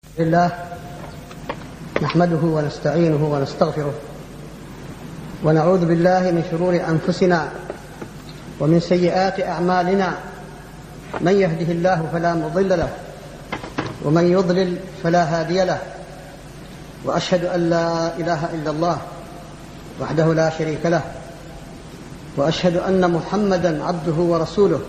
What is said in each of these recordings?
لله نحمده ونستعينه ونستغفره ونعوذ بالله من شرور أنفسنا ومن سيئات أعمالنا، من يهده الله فلا مضل له ومن يضلل فلا هادي له، وأشهد أن لا إله إلا الله وحده لا شريك له، وأشهد أن محمدا عبده ورسوله.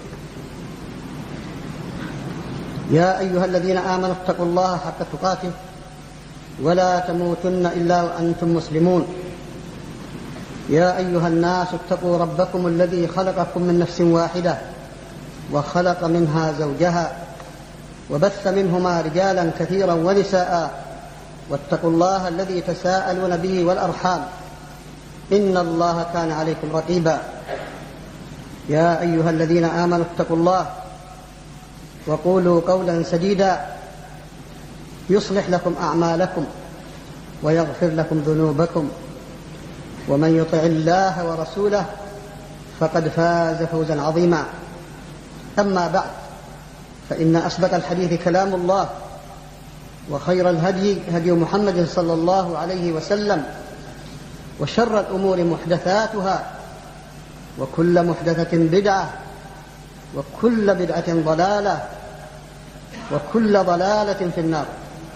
يا أيها الذين آمنوا اتقوا الله حق تقاته ولا تموتن إلا وأنتم مسلمون. يا أيها الناس اتقوا ربكم الذي خلقكم من نفس واحدة وخلق منها زوجها وبث منهما رجالا كثيرا ونساء، واتقوا الله الذي تساءلون به والأرحام إن الله كان عليكم رقيبا. يا أيها الذين آمنوا اتقوا الله وقولوا قولا سديدا يصلح لكم أعمالكم ويغفر لكم ذنوبكم، ومن يطع الله ورسوله فقد فاز فوزا عظيما. أما بعد، فإن أصدق الحديث كلام الله، وخير الهدي هدي محمد صلى الله عليه وسلم، وشر الأمور محدثاتها، وكل محدثة بدعة، وكل بدعة ضلالة، وكل ضلالة في النار.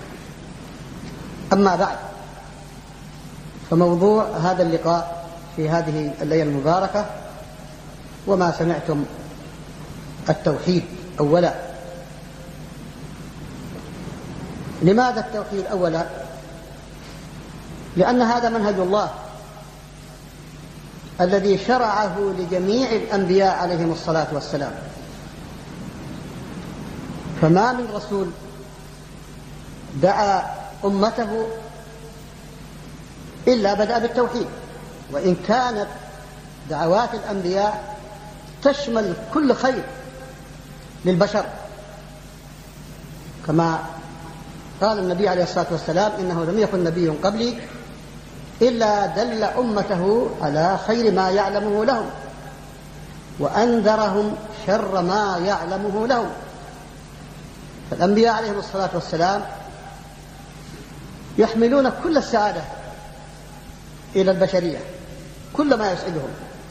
أما بعد، فموضوع هذا اللقاء في هذه الليلة المباركة وما سمعتم التوحيد أولا. لماذا التوحيد أولا؟ لأن هذا منهج الله الذي شرعه لجميع الأنبياء عليهم الصلاة والسلام، فما من رسول دعا أمته إلا بدأ بالتوحيد، وإن كانت دعوات الأنبياء تشمل كل خير للبشر، كما قال النبي عليه الصلاة والسلام: إنه لم يكن نبي قبلي إلا دل أمته على خير ما يعلمه لهم وأنذرهم شر ما يعلمه لهم. فالأنبياء عليهم الصلاة والسلام يحملون كل السعادة إلى البشرية، كل ما يسعدهم،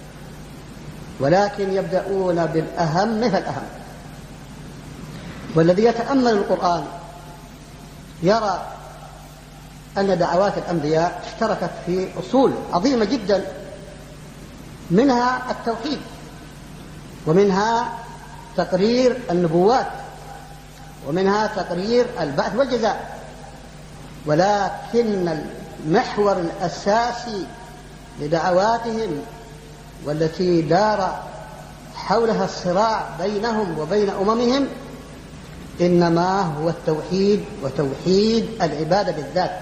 ولكن يبدأون بالأهم فالأهم. والذي يتأمل القرآن يرى أن دعوات الأنبياء اشتركت في أصول عظيمة جدا، منها التوحيد، ومنها تقرير النبوات، ومنها تقرير البعث والجزاء. ولكن المحور الأساسي لدعواتهم، والتي دار حولها الصراع بينهم وبين أممهم، إنما هو التوحيد، وتوحيد العبادة بالذات.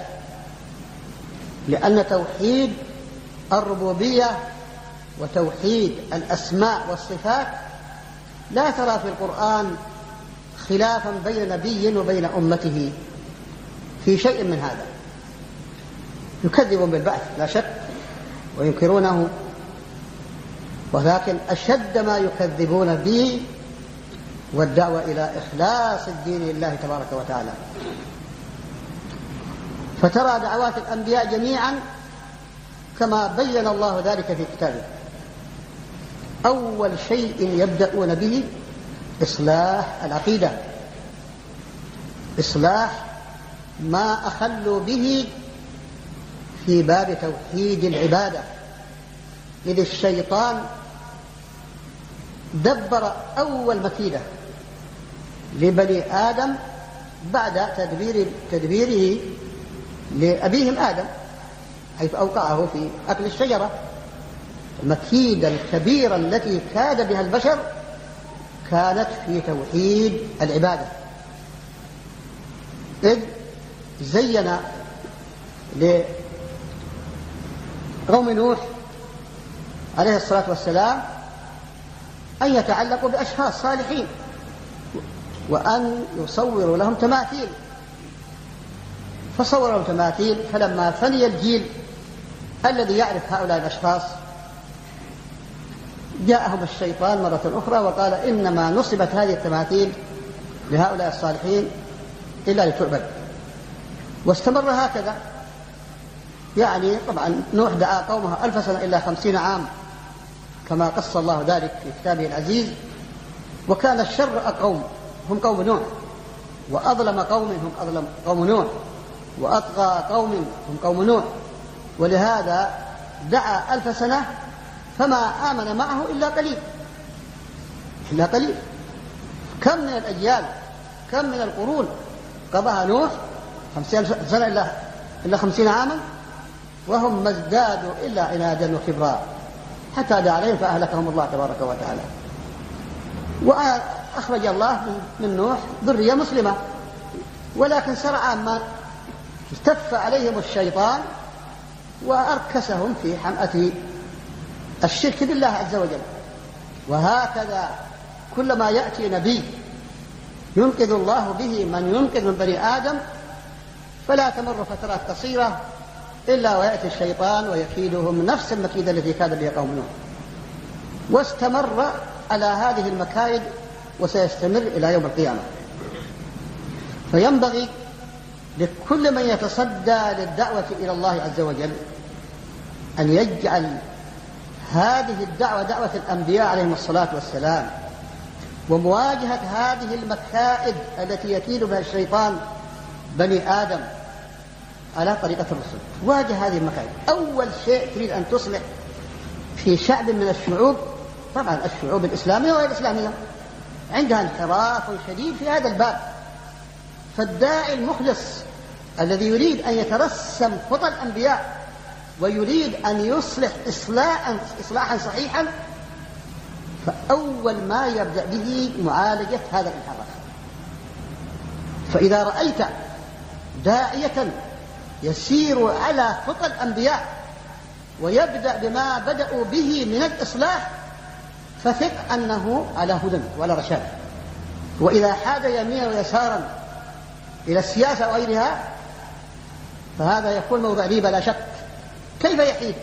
لأن توحيد الربوبية وتوحيد الأسماء والصفات لا ترى في القرآن خلافا بين نبي وبين أمته في شيء من هذا. يكذبون بالبعث لا شك وينكرونه، ولكن أشد ما يكذبون به والدعوة إلى إخلاص الدين لله تبارك وتعالى. فترى دعوات الأنبياء جميعا كما بين الله ذلك في كتابه. أول شيء يبدأون به إصلاح العقيدة، إصلاح ما أخلوا به في باب توحيد العبادة. إذ الشيطان دبر أول مكيدة لبني آدم بعد تدبيره لأبيهم آدم، حيث أوقعه في أكل الشجرة. المكيدة الكبيرة التي كاد بها البشر كانت في توحيد العبادة، إذ زين لقوم نوح عليه الصلاة والسلام أن يتعلقوا بأشخاص صالحين وأن يصوروا لهم تماثيل، فصوروا تماثيل. فلما فني الجيل الذي يعرف هؤلاء الأشخاص جاءهم الشيطان مرة أخرى وقال: إنما نصبت هذه التماثيل لهؤلاء الصالحين إلا لتعبد. واستمر هكذا. يعني طبعا نوح دعا قومه 1000 سنة إلا 50 عام كما قص الله ذلك في كتابه العزيز. وكان الشر قوم هم قوم نوح، وأظلم قوم هم أظلم قوم نوح، وأطغى قوم هم قوم نوح. ولهذا دعا 1000 سنة فما آمن معه إلا قليل، إلا قليل. كم من الأجيال، كم من القرون قضاها نوح 50 سنة إلا 50 عاما، وهم ما ازدادوا إلا عنادا وكبرا حتى دعا عليهم فأهلكهم الله تبارك وتعالى. وأخرج الله من نوح ذرية مسلمة، ولكن سرعان ما التف عليهم الشيطان وأركسهم في حمأة الشرك بالله عز وجل. وهكذا كلما يأتي نبي ينقذ الله به من ينقذ من بني آدم فلا تمر فترات قصيرة إلا ويأتي الشيطان ويكيدهم نفس المكيدة التي كاد بها قوم نوح. واستمر على هذه المكايد وسيستمر إلى يوم القيامة. فينبغي لكل من يتصدى للدعوة إلى الله عز وجل أن يجعل هذه الدعوة دعوة الأنبياء عليهم الصلاة والسلام، ومواجهة هذه المكائد التي يكيد بها الشيطان بني آدم على طريقة الرسل. واجه هذه المكائد. أول شيء تريد أن تصلح في شعب من الشعوب، طبعا الشعوب الإسلامية وغير الإسلامية عندها انحراف شديد في هذا الباب. فالداعي المخلص الذي يريد أن يترسم خطى الأنبياء ويريد أن يصلح إصلاحا صحيحا، فأول ما يبدأ به معالجة هذا الانحراف. فإذا رأيت داعية يسير على خطى الأنبياء ويبدأ بما بدأوا به من الإصلاح فثق أنه على هدى ولا رشاد. وإذا حاد يمينا ويسارا إلى السياسة وغيرها فهذا يكون موضع ريبة لا شك. كيف يحيد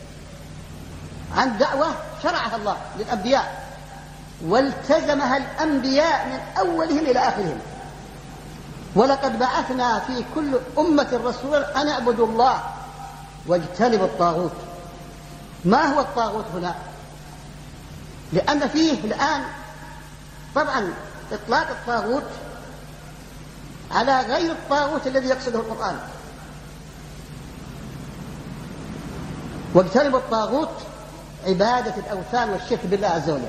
عن دعوة شرعها الله للأنبياء والتزمها الأنبياء من أولهم إلى آخرهم؟ ولقد بعثنا في كل أمة رسولا أن اعبدوا الله واجتنبوا الطاغوت. ما هو الطاغوت هنا؟ لأن فيه الآن طبعا إطلاق الطاغوت على غير الطاغوت الذي يقصده القرآن. واجتنبوا الطاغوت عبادة الأوثان والشرك بالله عز وجل.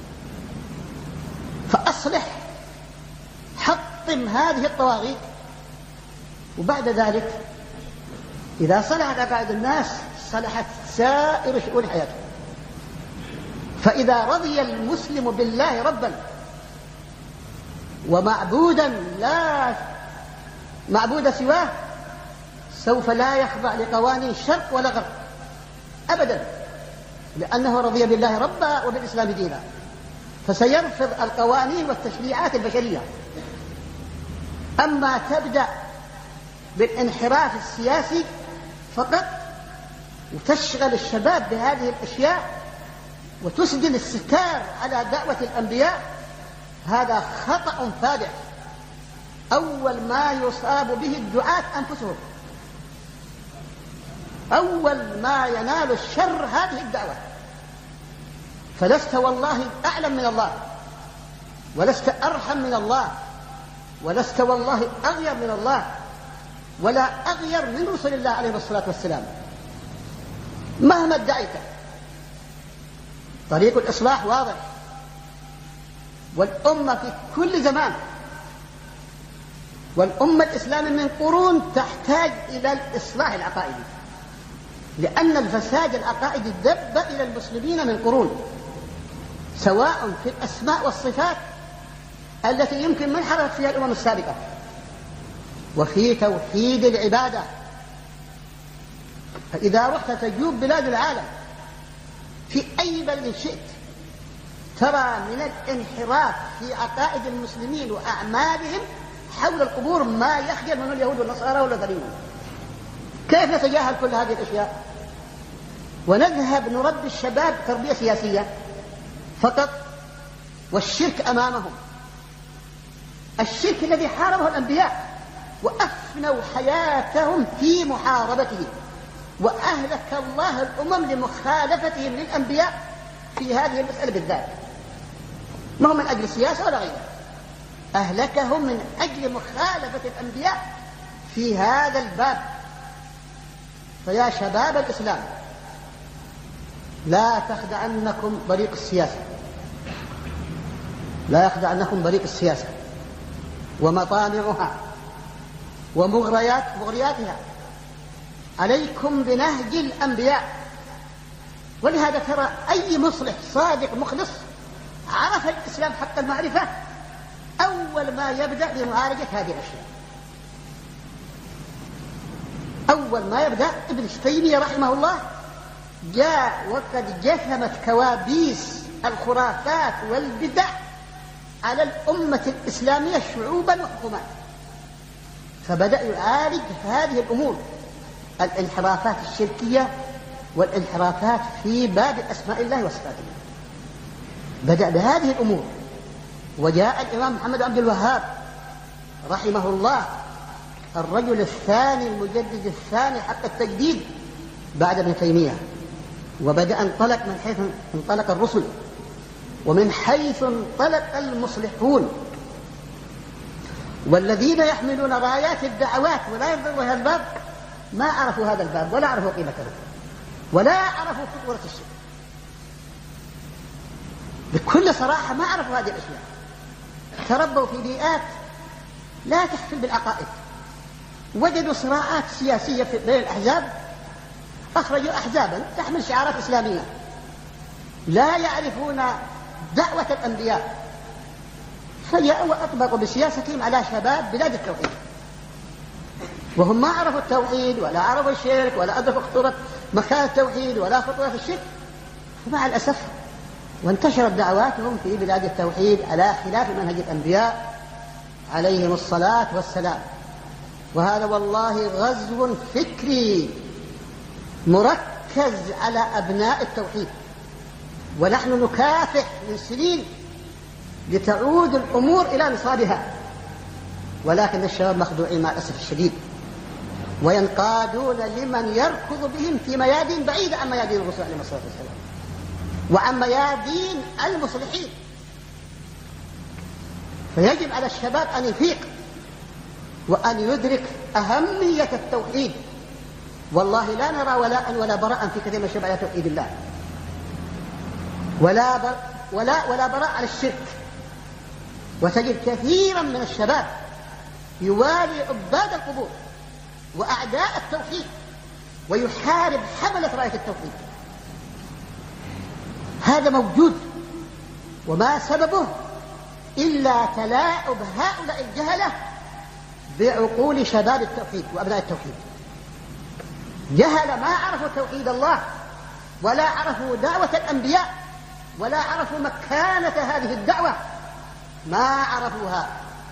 فأصلح، حطم هذه الطواغيت، وبعد ذلك إذا صلحت عقائد الناس صلحت سائر شؤون حياتهم. فإذا رضي المسلم بالله ربا ومعبودا لا معبود سواه سوف لا يخضع لقوانين شرق ولا غرب أبدا، لأنه رضي بالله ربا وبالإسلام دينا، فسيرفض القوانين والتشريعات البشرية. أما تبدأ بالانحراف السياسي فقط وتشغل الشباب بهذه الأشياء وتسدل الستار على دعوة الأنبياء، هذا خطأ فادح. أول ما يصاب به الدعاة أنفسهم، أول ما ينال الشر هذه الدعوة. فلست والله أعلم من الله، ولست أرحم من الله، ولست والله أغير من الله، ولا أغير من رسل الله عليه الصلاة والسلام. مهما ادعيت طريق الإصلاح واضح، والأمة في كل زمان، والأمة الإسلامية من قرون تحتاج إلى الإصلاح العقائدي، لأن الفساد العقائدي دب إلى المسلمين من قرون، سواء في الأسماء والصفات التي يمكن من حرفت فيها الأمم السابقة، وفي توحيد العبادة. فإذا رحت تجوب بلاد العالم في أي بلد شئت ترى من الانحراف في عقائد المسلمين وأعمالهم حول القبور ما يخجل من اليهود والنصارى والذين. كيف نتجاهل كل هذه الأشياء ونذهب نربي الشباب تربية سياسية فقط، والشرك أمامهم، الشرك الذي حاربه الأنبياء وأفنى أفنوا حياتهم في محاربته، وأهلك الله الأمم لمخالفتهم للأنبياء في هذه المسألة بالذات، ما هو من أجل السياسة ولا غيرها، أهلكهم من أجل مخالفة الأنبياء في هذا الباب. فيا شباب الإسلام، لا تخدعنكم طريق السياسة، لا يخدعنكم طريق السياسة ومطامعها ومغرياتها. عليكم بنهج الأنبياء. ولهذا ترى أي مصلح صادق مخلص عرف الإسلام حق المعرفة أول ما يبدأ بمعالجة هذه الأشياء. أول ما يبدأ ابن تيمية رحمه الله جاء وقد جثمت كوابيس الخرافات والبدع على الأمة الإسلامية شعوبا وحكومات، فبدأ يعالج هذه الأمور، الانحرافات الشركية والانحرافات في باب أسماء الله وصفاته، بدأ بهذه الأمور. وجاء الإمام محمد عبد الوهاب رحمه الله الرجل الثاني المجدد الثاني حق التجديد بعد ابن تيمية، وبدأ انطلق من حيث انطلق الرسل ومن حيث انطلق المصلحون، والذين يحملون رايات الدعوات ولا ينظروا هذا الباب ما عرفوا هذا الباب ولا عرفوا قيمته ولا عرفوا خطورة الشرك. بكل صراحة ما عرفوا هذه الأشياء، تربوا في بيئات لا تحفل بالعقائد، وجدوا صراعات سياسية بين الأحزاب، أخرجوا أحزابا تحمل شعارات إسلامية، لا يعرفون دعوة الأنبياء، فجاءوا وأطبقوا بسياستهم على شباب بلاد التوحيد، وهم ما عرفوا التوحيد ولا عرفوا الشرك ولا أدركوا خطورة مكان التوحيد ولا خطورة الشرك. فمع الأسف وانتشرت دعواتهم في بلاد التوحيد على خلاف منهج الأنبياء عليهم الصلاة والسلام. وهذا والله غزو فكري مركز على أبناء التوحيد، ونحن نكافح من سنين لتعود الأمور إلى نصابها، ولكن الشباب مخدوعين مع الأسف الشديد، وينقادون لمن يركض بهم في ميادين بعيدة عن ميادين الرسول عليه الصلاة والسلام وعن ميادين المصلحين. فيجب على الشباب أن يفيق وأن يدرك أهمية التوحيد. والله لا نرى ولاء ولا براء في كثير من الشباب على توحيد الله، ولا براء على الشرك. وتجد كثيرا من الشباب يوالي عباد القبور وأعداء التوحيد ويحارب حملة راية التوحيد. هذا موجود، وما سببه إلا تلاعب هؤلاء الجهلة بعقول شباب التوحيد وأبناء التوحيد. جهل ما عرفوا توحيد الله ولا عرفوا دعوة الأنبياء ولا عرفوا مكانة هذه الدعوة، ما عرفوها.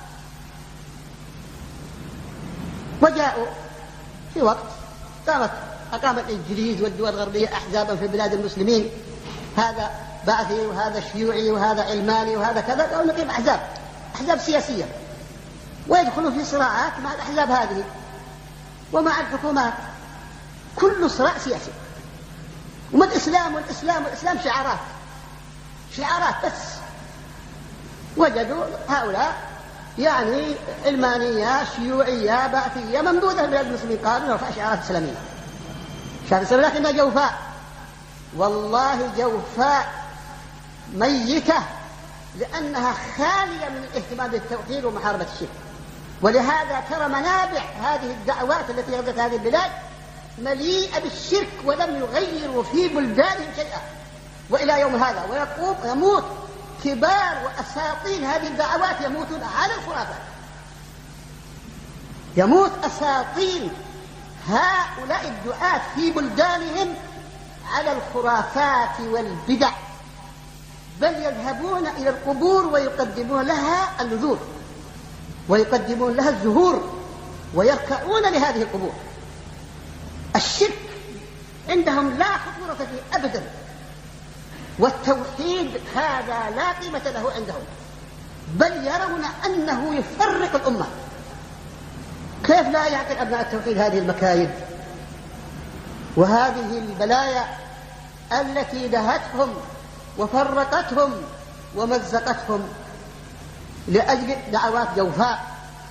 وجاءوا في وقت أقام الإنجليز والدول الغربية أحزابا في بلاد المسلمين، هذا بعثي وهذا شيوعي وهذا علماني وهذا كذا، قالوا نقيم أحزاب سياسية، ويدخلوا في صراعات مع الأحزاب هذه ومع الحكومات، كل صراع سياسي. وما الإسلام والإسلام شعارات بس. وجدوا هؤلاء يعني علمانية شيوعية بعثية ممدودة في بلاد المسلمين، قالوا نرفع شعارات إسلامية، لكنها جوفاء، والله جوفاء ميتة، لأنها خالية من الاهتمام بالتوحيد ومحاربة الشرك. ولهذا ترى منابع هذه الدعوات التي غزت هذه البلاد مليئة بالشرك، ولم يغيروا في بلدانهم شيئا وإلى يوم هذا. ويموت كبار وأساطين هذه الدعوات يموتون على الخرافات، يموت أساطين هؤلاء الدعاة في بلدانهم على الخرافات والبدع، بل يذهبون إلى القبور ويقدمون لها النذور ويقدمون لها الزهور ويركعون لهذه القبور. الشرك عندهم لا خطورة فيه أبدا، والتوحيد هذا لا قيمة له عندهم، بل يرون أنه يفرق الأمة، كيف لا يعقل أبناء التوحيد هذه المكايد وهذه البلايا التي دهتهم وفرقتهم ومزقتهم لأجل دعوات جوفاء؟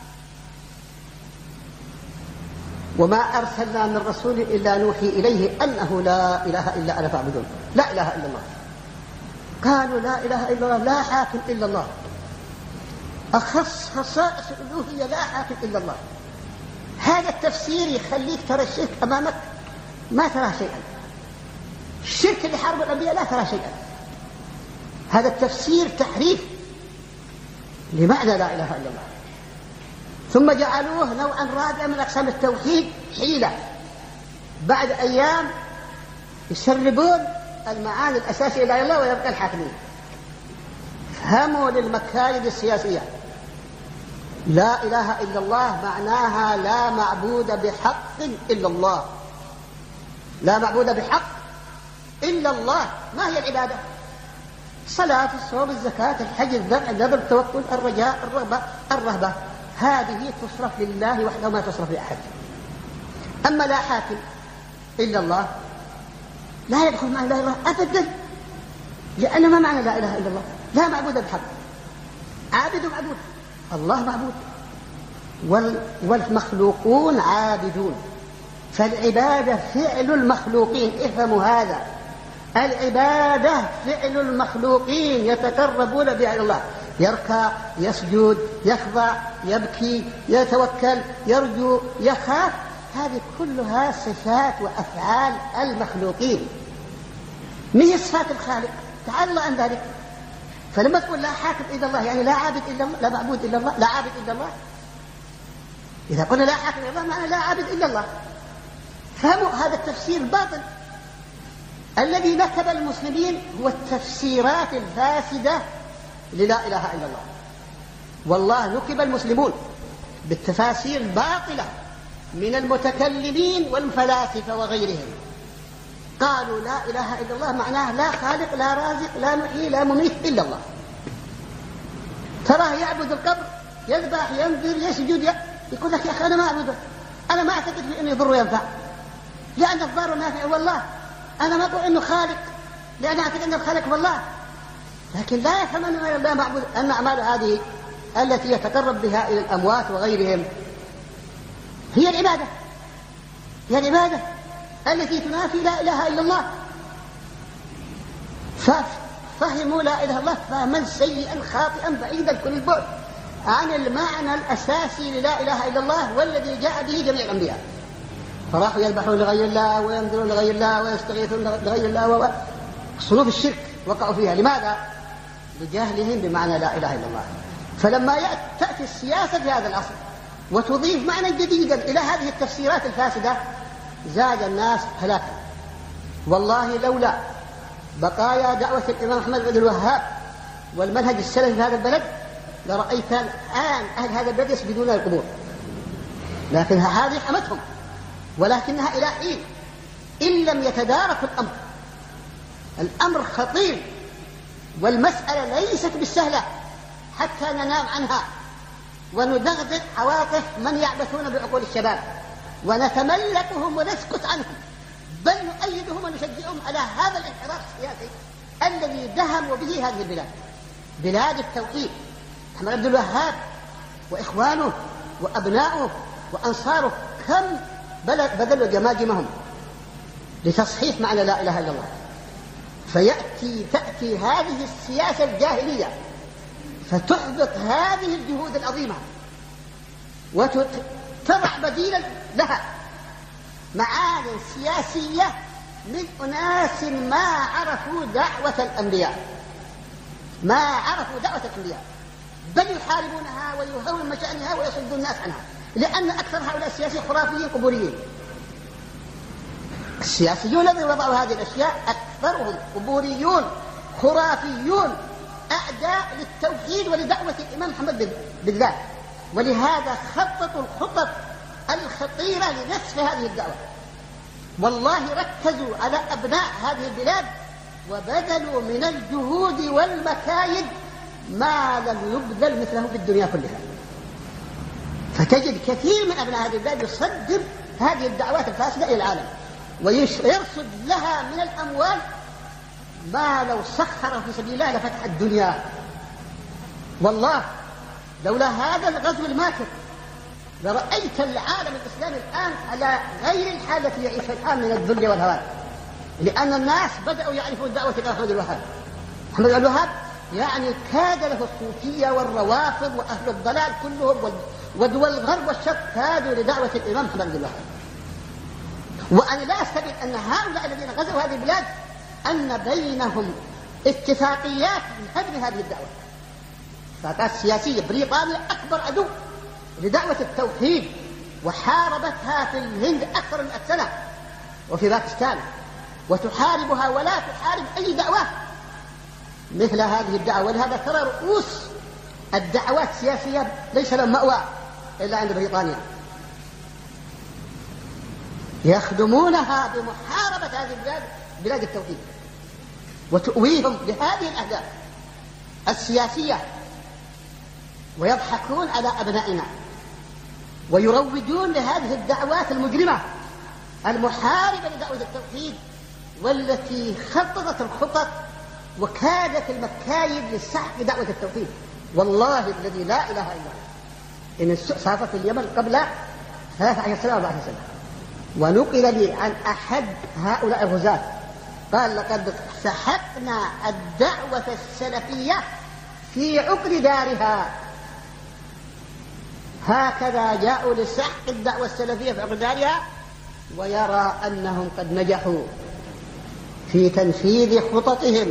وما أرسلنا من رسول إلا نوحي إليه أنه لا إله إلا أنا فاعبدون. لا إله إلا الله. قالوا لا إله إلا الله، لا حاكم إلا الله. أخص خصائص الألوهية لا حاكم إلا الله. هذا التفسير يخليك ترى الشرك أمامك ما ترى شيئا. الشرك اللي حارب الأنبياء لا ترى شيئا. هذا التفسير تحريف لمعنى لا إله إلا الله. ثم جعلوه نوعا رابعا من أقسام التوحيد، حيلة. بعد أيام يسربون المعاني الأساسية لا إله إلا الله ويبقى الحاكمين. فهموا للمكايد السياسية. لا إله إلا الله معناها لا معبود بحق إلا الله. لا معبود بحق إلا الله. ما هي العبادة؟ الصلاة، الصوم، الزكاة، الحج، الذبح، النذر، التوكل، الرجاء، الرهبة. هذه تصرف لله وحده ما تصرف لأحد. أما لا حاكم إلا الله لا يدخل معنى لا إله إلا الله أبدا، لأن ما معنى لا إله إلا الله؟ لا معبود بحق. عابد معبود، الله معبود، والمخلوقون عابدون. فالعبادة فعل المخلوقين. افهموا هذا، العبادة فعل المخلوقين يتقربون بها إلى الله. يركع، يسجد، يخضع، يبكي، يتوكل، يرجو، يخاف. هذه كلها صفات وأفعال المخلوقين، مش صفات الخالق تعالى عن ذلك. فلما تقول لا حاكم إلا الله يعني لا عابد إلا الله، لا معبود إلا الله، لا عابد إلا الله. إذا قلنا لا حاكم إلا الله معنى لا عابد إلا الله. فهموا هذا التفسير باطل. الذي نكب المسلمين هو التفسيرات الفاسدة للا إله إلا الله. والله نكب المسلمون بالتفاسير الباطلة من المتكلمين والفلاسفة وغيرهم. قالوا لا إله إلا الله معناه لا خالق، لا رازق، لا محيي، لا مميت إلا الله. تراه يعبد القبر، يذبح، ينذر، يسجد، يقول لك يا أخي أنا ما أعبده، أنا ما أعتقد في أنه يضر وينفع، لأن الضار نافع والله. أنا ما أقول أنه خالق، لأن أعتقد أن الخالق والله. لكن لا يفهم أن لا معبود، أن أعمال هذه التي يتقرب بها إلى الأموات وغيرهم هي العبادة، هي العبادة التي تنافي لا إله إلا الله. ففهموا لا إله إلا الله فهما سيئا خاطئا بعيدا كل البعد عن المعنى الأساسي للا إله إلا الله والذي جاء به جميع الأنبياء. فراحوا يذبحون لغير الله وينذرون لغير الله ويستغيثون لغير الله، صنوف الشرك وقعوا فيها. لماذا؟ لجهلهم بمعنى لا إله إلا الله. فلما تأتي السياسة في هذا العصر وتضيف معنى جديدا إلى هذه التفسيرات الفاسدة زاد الناس هلاكا. والله لولا بقايا دعوة الإمام محمد بن عبد الوهاب والمنهج السلفي في هذا البلد لرأيت الآن أهل هذا البلد يسجدون القبور. لكن هذه حمتهم، ولكنها إلى حين إن لم يتداركوا الأمر خطير، والمسألة ليست بالسهلة حتى ننام عنها وندغدغ عواطف من يعبثون بعقول الشباب ونتملكهم ونسكت عنهم، بل نؤيدهم ونشجعهم على هذا الانحراف السياسي الذي دهموا به هذه البلاد، بلاد التوحيد. محمد عبد الوهاب وإخوانه وأبناؤه وأنصاره كم بذلوا جماجمهم لتصحيح معنى لا إله إلا الله. تأتي هذه السياسة الجاهلية فتحبط هذه الجهود العظيمة وتضع بديلا لها معاني سياسية من أناس ما عرفوا دعوة الأنبياء، ما عرفوا دعوة الأنبياء، بل يحاربونها ويهون مشانها ويصدون الناس عنها، لأن أكثر هؤلاء السياسيين خرافيين قبوريين. السياسيون الذين وضعوا هذه الأشياء أكثرهم قبوريون خرافيون أعداء للتوحيد ولدعوة الإمام محمد بالذات. ولهذا خططوا الخطط الخطيرة لنسف هذه الدعوة. والله ركزوا على أبناء هذه البلاد وبذلوا من الجهود والمكايد ما لم يبذل مثله في الدنيا كلها. تجد كثير من أبناء هذه البلاد يصدر هذه الدعوات الفاسدة إلى العالم ويرصد لها من الأموال ما لو سخر في سبيل الله لفتح الدنيا. والله لولا هذا الغزو الماكر لرأيت العالم الإسلامي الآن على غير الحالة التي يعيشها الآن من الذل والهوان، لأن الناس بدأوا يعرفون دعوة أحمد الوهاب. أحمد الوهاب يعني كاد له الصوفية والروافض وأهل الضلال كلهم ودول الغرب والشرق كادوا لدعوة الإمام أحمد الوهاب. وأنا لا أستبعد أن هؤلاء الذين غزوا هذه البلاد أن بينهم اتفاقيات من هدم هذه الدعوة، اتفاقات سياسية. بريطانيا أكبر عدو لدعوة التوحيد وحاربتها في الهند أكثر من 100 سنة وفي باكستان، وتحاربها ولا تحارب أي دعوة مثل هذه الدعوة. ولهذا ترى رؤوس الدعوات السياسية ليس لهم مأوى إلا عند بريطانيا، يخدمونها بمحاربة هذه البلاد، بلاد التوحيد، وتؤويهم بهذه الأهداف السياسية، ويضحكون على أبنائنا ويروجون لهذه الدعوات المجرمة المحاربة لدعوة التوحيد، والتي خططت الخطط وكادت المكايد لسحق دعوة التوحيد. والله الذي لا إله إلا هو إن سافرت في اليمن قبل 13 سنة 14 سنة، ونقل لي عن أحد هؤلاء الغزاة قال لقد سحقنا الدعوة السلفية في عقر دارها. هكذا جاءوا لسحق الدعوة السلفية في عقر دارها، ويرى أنهم قد نجحوا في تنفيذ خططهم.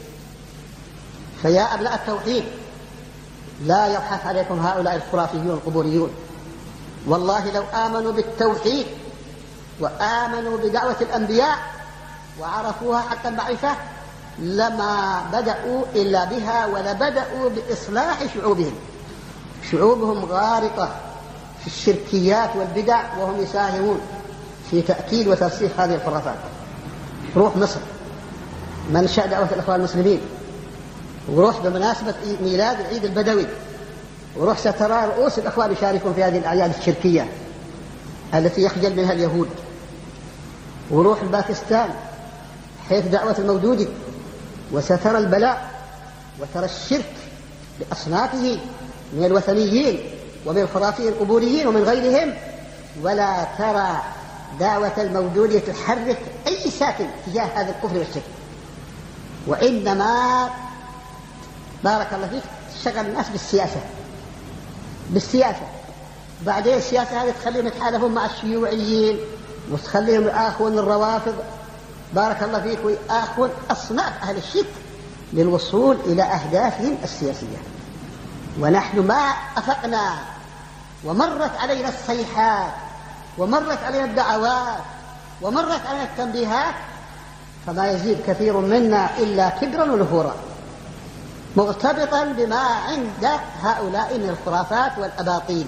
فيا أبناء التوحيد لا يبحث عليكم هؤلاء الخرافيون القبوريون. والله لو آمنوا بالتوحيد وآمنوا بدعوة الأنبياء وعرفوها حق المعرفة لما بدأوا إلا بها، ولبدأوا بإصلاح شعوبهم. شعوبهم غارقة في الشركيات والبدع، وهم يساهمون في تأكيد وترسيخ هذه الخرافات. روح مصر منشأ دعوة الأخوان المسلمين، وروح بمناسبة ميلاد العيد البدوي، وروح سترى رؤوس الأخوان يشاركون في هذه الأعياد الشركية التي يخجل منها اليهود. وروح باكستان حيث دعوة المودودي، وسترى البلاء وترى الشرك بأصنافه من الوثنيين ومن الخرافيين القبوريين ومن غيرهم، ولا ترى دعوة المودودي تحرك أي ساكن تجاه هذا الكفر والشرك، وإنما بارك الله فيك تشغل الناس بالسياسة. بعدين السياسة هذه تخليهم يتحالفون مع الشيوعيين وتخليهم يآخون الروافض بارك الله فيك، ويآخون أصناف أهل الشرك للوصول إلى أهدافهم السياسية. ونحن ما أفقنا ومرت علينا الصيحات ومرت علينا الدعوات ومرت علينا التنبيهات، فما يزيد كثير منا إلا كبرا ونفورا، مرتبطا بما عند هؤلاء من الخرافات والأباطيل.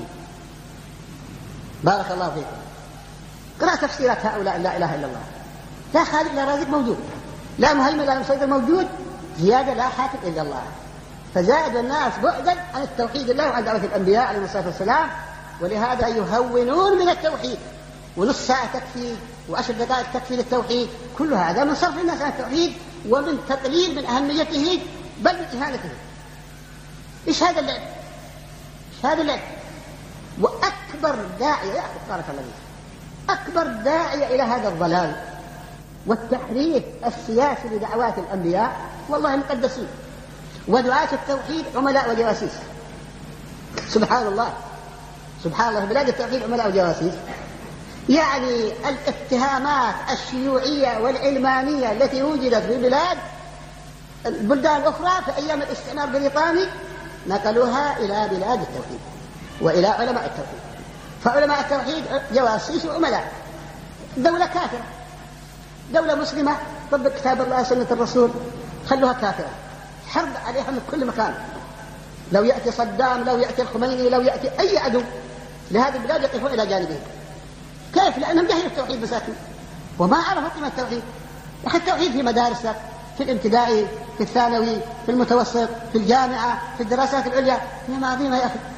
بارك الله فيكم. قرأ تفسيرات هؤلاء لا إله إلا الله، لا خالق لا رازق موجود، لا مهيمن لا مسيطر موجود، زيادة لا حاكم إلا الله. فزاد الناس بعدا عن التوحيد الله وعن دعوة الأنبياء عليهم الصلاة والسلام، ولهذا يهونون من التوحيد، ونص ساعة تكفي و10 دقائق تكفي للتوحيد. كل هذا من صرف الناس عن التوحيد ومن تقليل من أهميته بل من إهانته. إيش هذا اللعب؟ إيش هذا اللعب؟ وأكبر داعية يا أخي بارك الله فيك، أكبر داعية إلى هذا الضلال والتحريف السياسي لدعوات الأنبياء والله مقدسين، ودعاة التوحيد عملاء وجواسيس. سبحان الله سبحان الله، بلاد التوحيد عملاء وجواسيس. يعني الاتهامات الشيوعية والعلمانية التي وجدت في البلدان الأخرى في أيام الاستعمار البريطاني نقلوها إلى بلاد التوحيد وإلى علماء التوحيد. فعلماء التوحيد جواسيس وعملاء. دولة كافرة، دولة مسلمة ضد كتاب الله سنة الرسول خلوها كافرة، حرب عليها من كل مكان. لو يأتي صدام، لو يأتي الخميني، لو يأتي أي عدو لهذه البلاد يقفون إلى جانبهم. كيف؟ لأنهم جهلوا التوحيد مساكين وما عرفوا قيمة التوحيد. أخي التوحيد في مدارسك، في الابتدائي، في الثانوي، في المتوسط، في الجامعة، في الدراسات العليا، قيمة عظيمة يا أخي.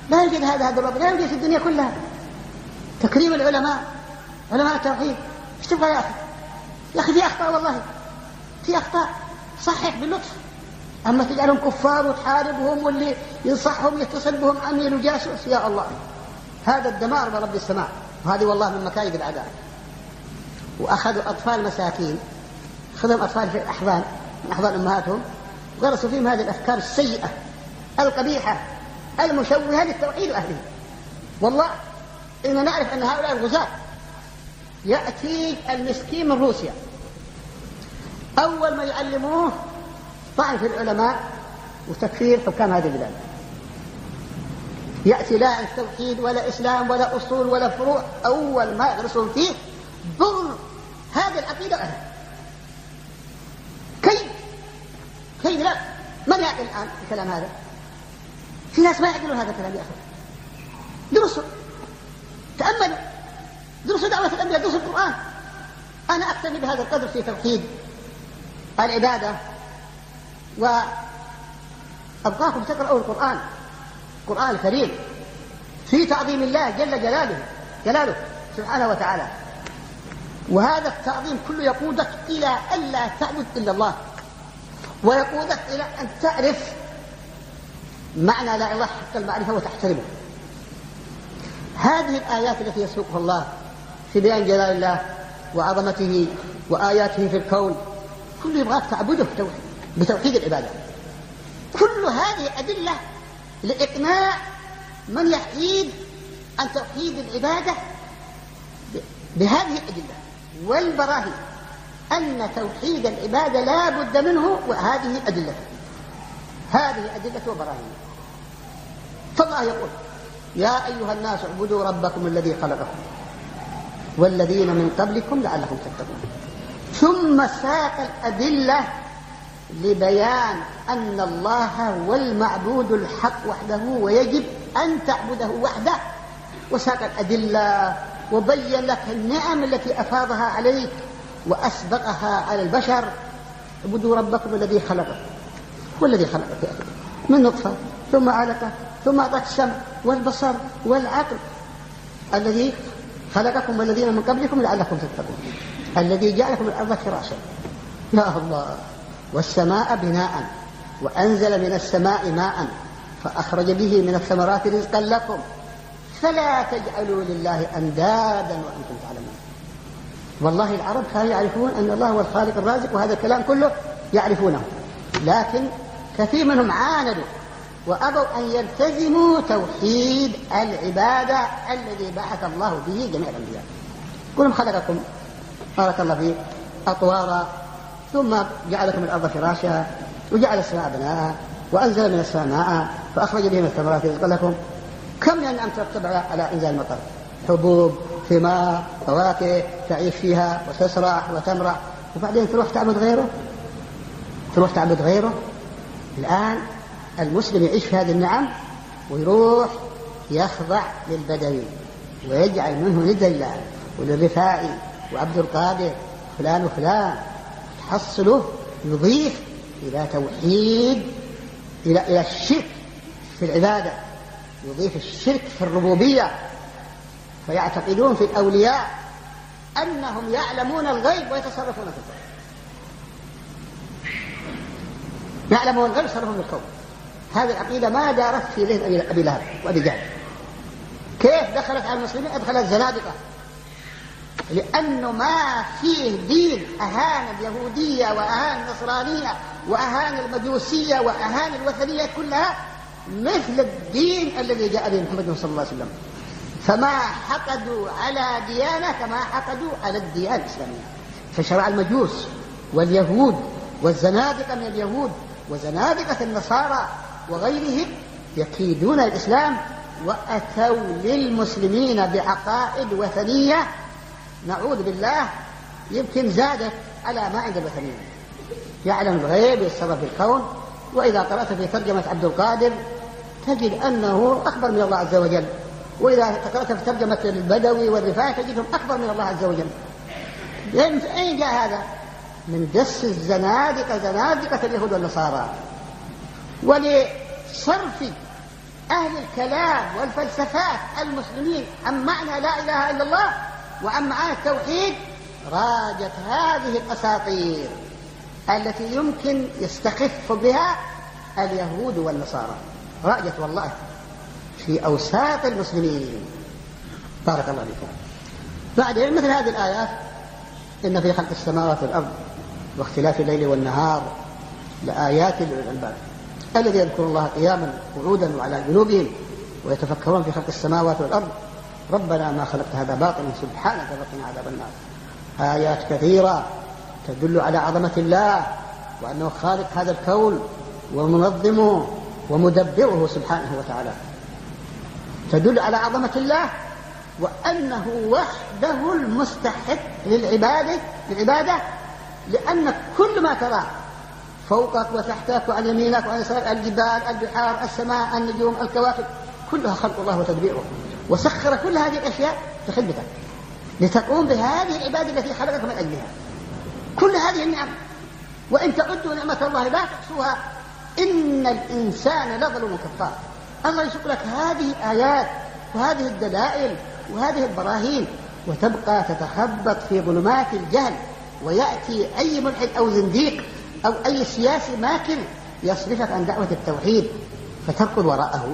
لا يوجد هذا الرب، لا يوجد في الدنيا كلها. تكريم العلماء، علماء التوحيد، ايش تبغى يا أخي؟ يا أخي في أخطاء، والله في أخطاء، صحح باللطف. أما تجعلهم كفار وتحاربهم، واللي ينصحهم يتصل بهم أمير وجاسوس، يا الله، هذا الدمار برب السماء. وهذه والله من مكايد الأعداء. وأخذوا أطفال مساكين، أخذهم أطفال في الأحضان من أحضان أمهاتهم، غرسوا فيهم هذه الأفكار السيئة القبيحة المشوهة للتوحيد وأهله. والله إننا نعرف أن هؤلاء الغزاة يأتي المسكين من روسيا، أول ما يعلموه طعن في العلماء وتكفير حكام هذه البلاد. يأتي لا عن توحيد ولا إسلام ولا أصول ولا فروع، أول ما يغرسون فيه ضر هذه العقيدة أهلها. كيف لا؟ من يعقل الآن الكلام هذا؟ في ناس ما يعقلون هذا الكلام يا أخي. درسوا، تأملوا، درسوا دعوة الأنبياء، درسوا القرآن. أنا أقتني بهذا القدر في توحيد العبادة، وأبقاكم تقرأوا القرآن الكريم في تعظيم الله جل جلاله سبحانه وتعالى. وهذا التعظيم كله يقودك إلى ألا تعبد إلا الله، ويقودك إلى أن تعرف معنى لا إله إلا الله حق المعرفة وتحترمه. هذه الآيات التي يسوقها الله في بيان جلال الله وعظمته وآياته في الكون، كله يبغاك تعبده بتوحيد العبادة. كل هذه أدلة لإقناع من يحيد عن توحيد العبادة بهذه الأدلة والبراهين أن توحيد العبادة لا بد منه، وهذه أدلة، هذه أدلة وبراهين. فالله يقول: يا أيها الناس اعبدوا ربكم الذي خلقكم والذين من قبلكم لعلكم تتقون. ثم ساق الأدلة لبيان أن الله هو المعبود الحق وحده ويجب أن تعبده وحده، وساق الأدلة وبين لك النعم التي أفاضها عليك وأسبقها على البشر. اعبدوا ربكم الذي خلقكم، والذي خلقك من نطفة ثم علقة ثم أعطاك السمع والبصر والعقل، الذي خلقكم والذين من قبلكم لعلكم تتقون، الذي جعلكم الأرض فراشا، يا الله، والسماء بناء، وأنزل من السماء ماء فأخرج به من الثمرات رزقا لكم فلا تجعلوا لله أندادا وأنتم تعلمون. والله العرب كانوا يعرفون أن الله هو الخالق الرازق، وهذا الكلام كله يعرفونه، لكن كثير منهم عاندوا وأبوا أن يلتزموا توحيد العبادة الذي بعث الله به جميع الأنبياء. كلهم خلقكم بارك الله فيه أطوارا، ثم جعلكم الأرض فراشا، وجعل السماء بناء، وأنزل من السماء ماء فأخرج به من الثمرات رزقا لكم. كم من النعم ترتب على إنزال المطر، حبوب، ثمار، فواكه تعيش فيها وتسرح وتمرح، وبعدين تروح تعبد غيره. الآن المسلم يعيش في هذه النعم ويروح يخضع للبدوي ويجعل منه ند الله وللرفاعي وعبد القادر فلان وفلان، تحصله يضيف إلى توحيد، إلى الشرك في العبادة، يضيف الشرك في الربوبية. فيعتقدون في الأولياء أنهم يعلمون الغيب ويتصرفون في الكون، يعلمون الغيب ويتصرفون في الكون. هذه العقيدة ما دارت في ذهن أبي لهب وأبي جهل. كيف دخلت على المسلمين؟ أدخلت زنادقة، لأنه ما فيه دين أهان اليهودية وأهان النصرانية وأهان المجوسية وأهان الوثنية كلها مثل الدين الذي جاء به محمد صلى الله عليه وسلم. فما حقدوا على ديانة كما حقدوا على الديانة الإسلامية. فشرع المجوس واليهود والزنادقة من اليهود وزنادقة النصارى وغيرهم يكيدون الإسلام، وأتوا للمسلمين بعقائد وثنية نعوذ بالله يمكن زادت على ما عند الوثنيين. يعلم الغيب يتصرف في الكون. وإذا قرأت في ترجمة عبد القادر تجد أنه أخبر من الله عز وجل، وإذا قرأت في ترجمة البدوي والرفاعي تجدهم أخبر من الله عز وجل. أين جاء هذا؟ من دس الزنادقة، زنادقة اليهود والنصارى. ولصرف أهل الكلام والفلسفات المسلمين عن معنى لا إله إلا الله وعن معنى التوحيد راجت هذه الأساطير التي يمكن يستخف بها اليهود والنصارى، راجت والله في أوساط المسلمين. بارك الله فيكم. بعدين مثل هذه الآيات: إن في خلق السماوات والأرض واختلاف الليل والنهار لآيات لأولي الألباب الذي يذكر الله قياما وقعودا وعلى جنوبهم ويتفكرون في خلق السماوات والأرض ربنا ما خلقت هذا باطلا سبحانك فقنا عذاب النار. آيات كثيرة تدل على عظمة الله وأنه خالق هذا الكون ومنظمه ومدبره سبحانه وتعالى، تدل على عظمة الله وأنه وحده المستحق للعبادة، لأن كل ما تراه فوقك وتحتك وعن يمينك وعن يسارك، الجبال، البحار، السماء، النجوم، الكواكب، كلها خلق الله وتدبيره، وسخر كل هذه الأشياء لخدمتك لتقوم بهذه العبادة التي خلقك من أجلها. كل هذه النعم وإن تعدوا نعمة الله لا تحصوها إن الإنسان لظلم كفار. الله يسوق لك هذه الآيات وهذه الدلائل وهذه البراهين وتبقى تتخبط في ظلمات الجهل، ويأتي أي ملحد أو زنديق أو أي سياسي ماكر يصرفك عن دعوة التوحيد فتركض وراءه.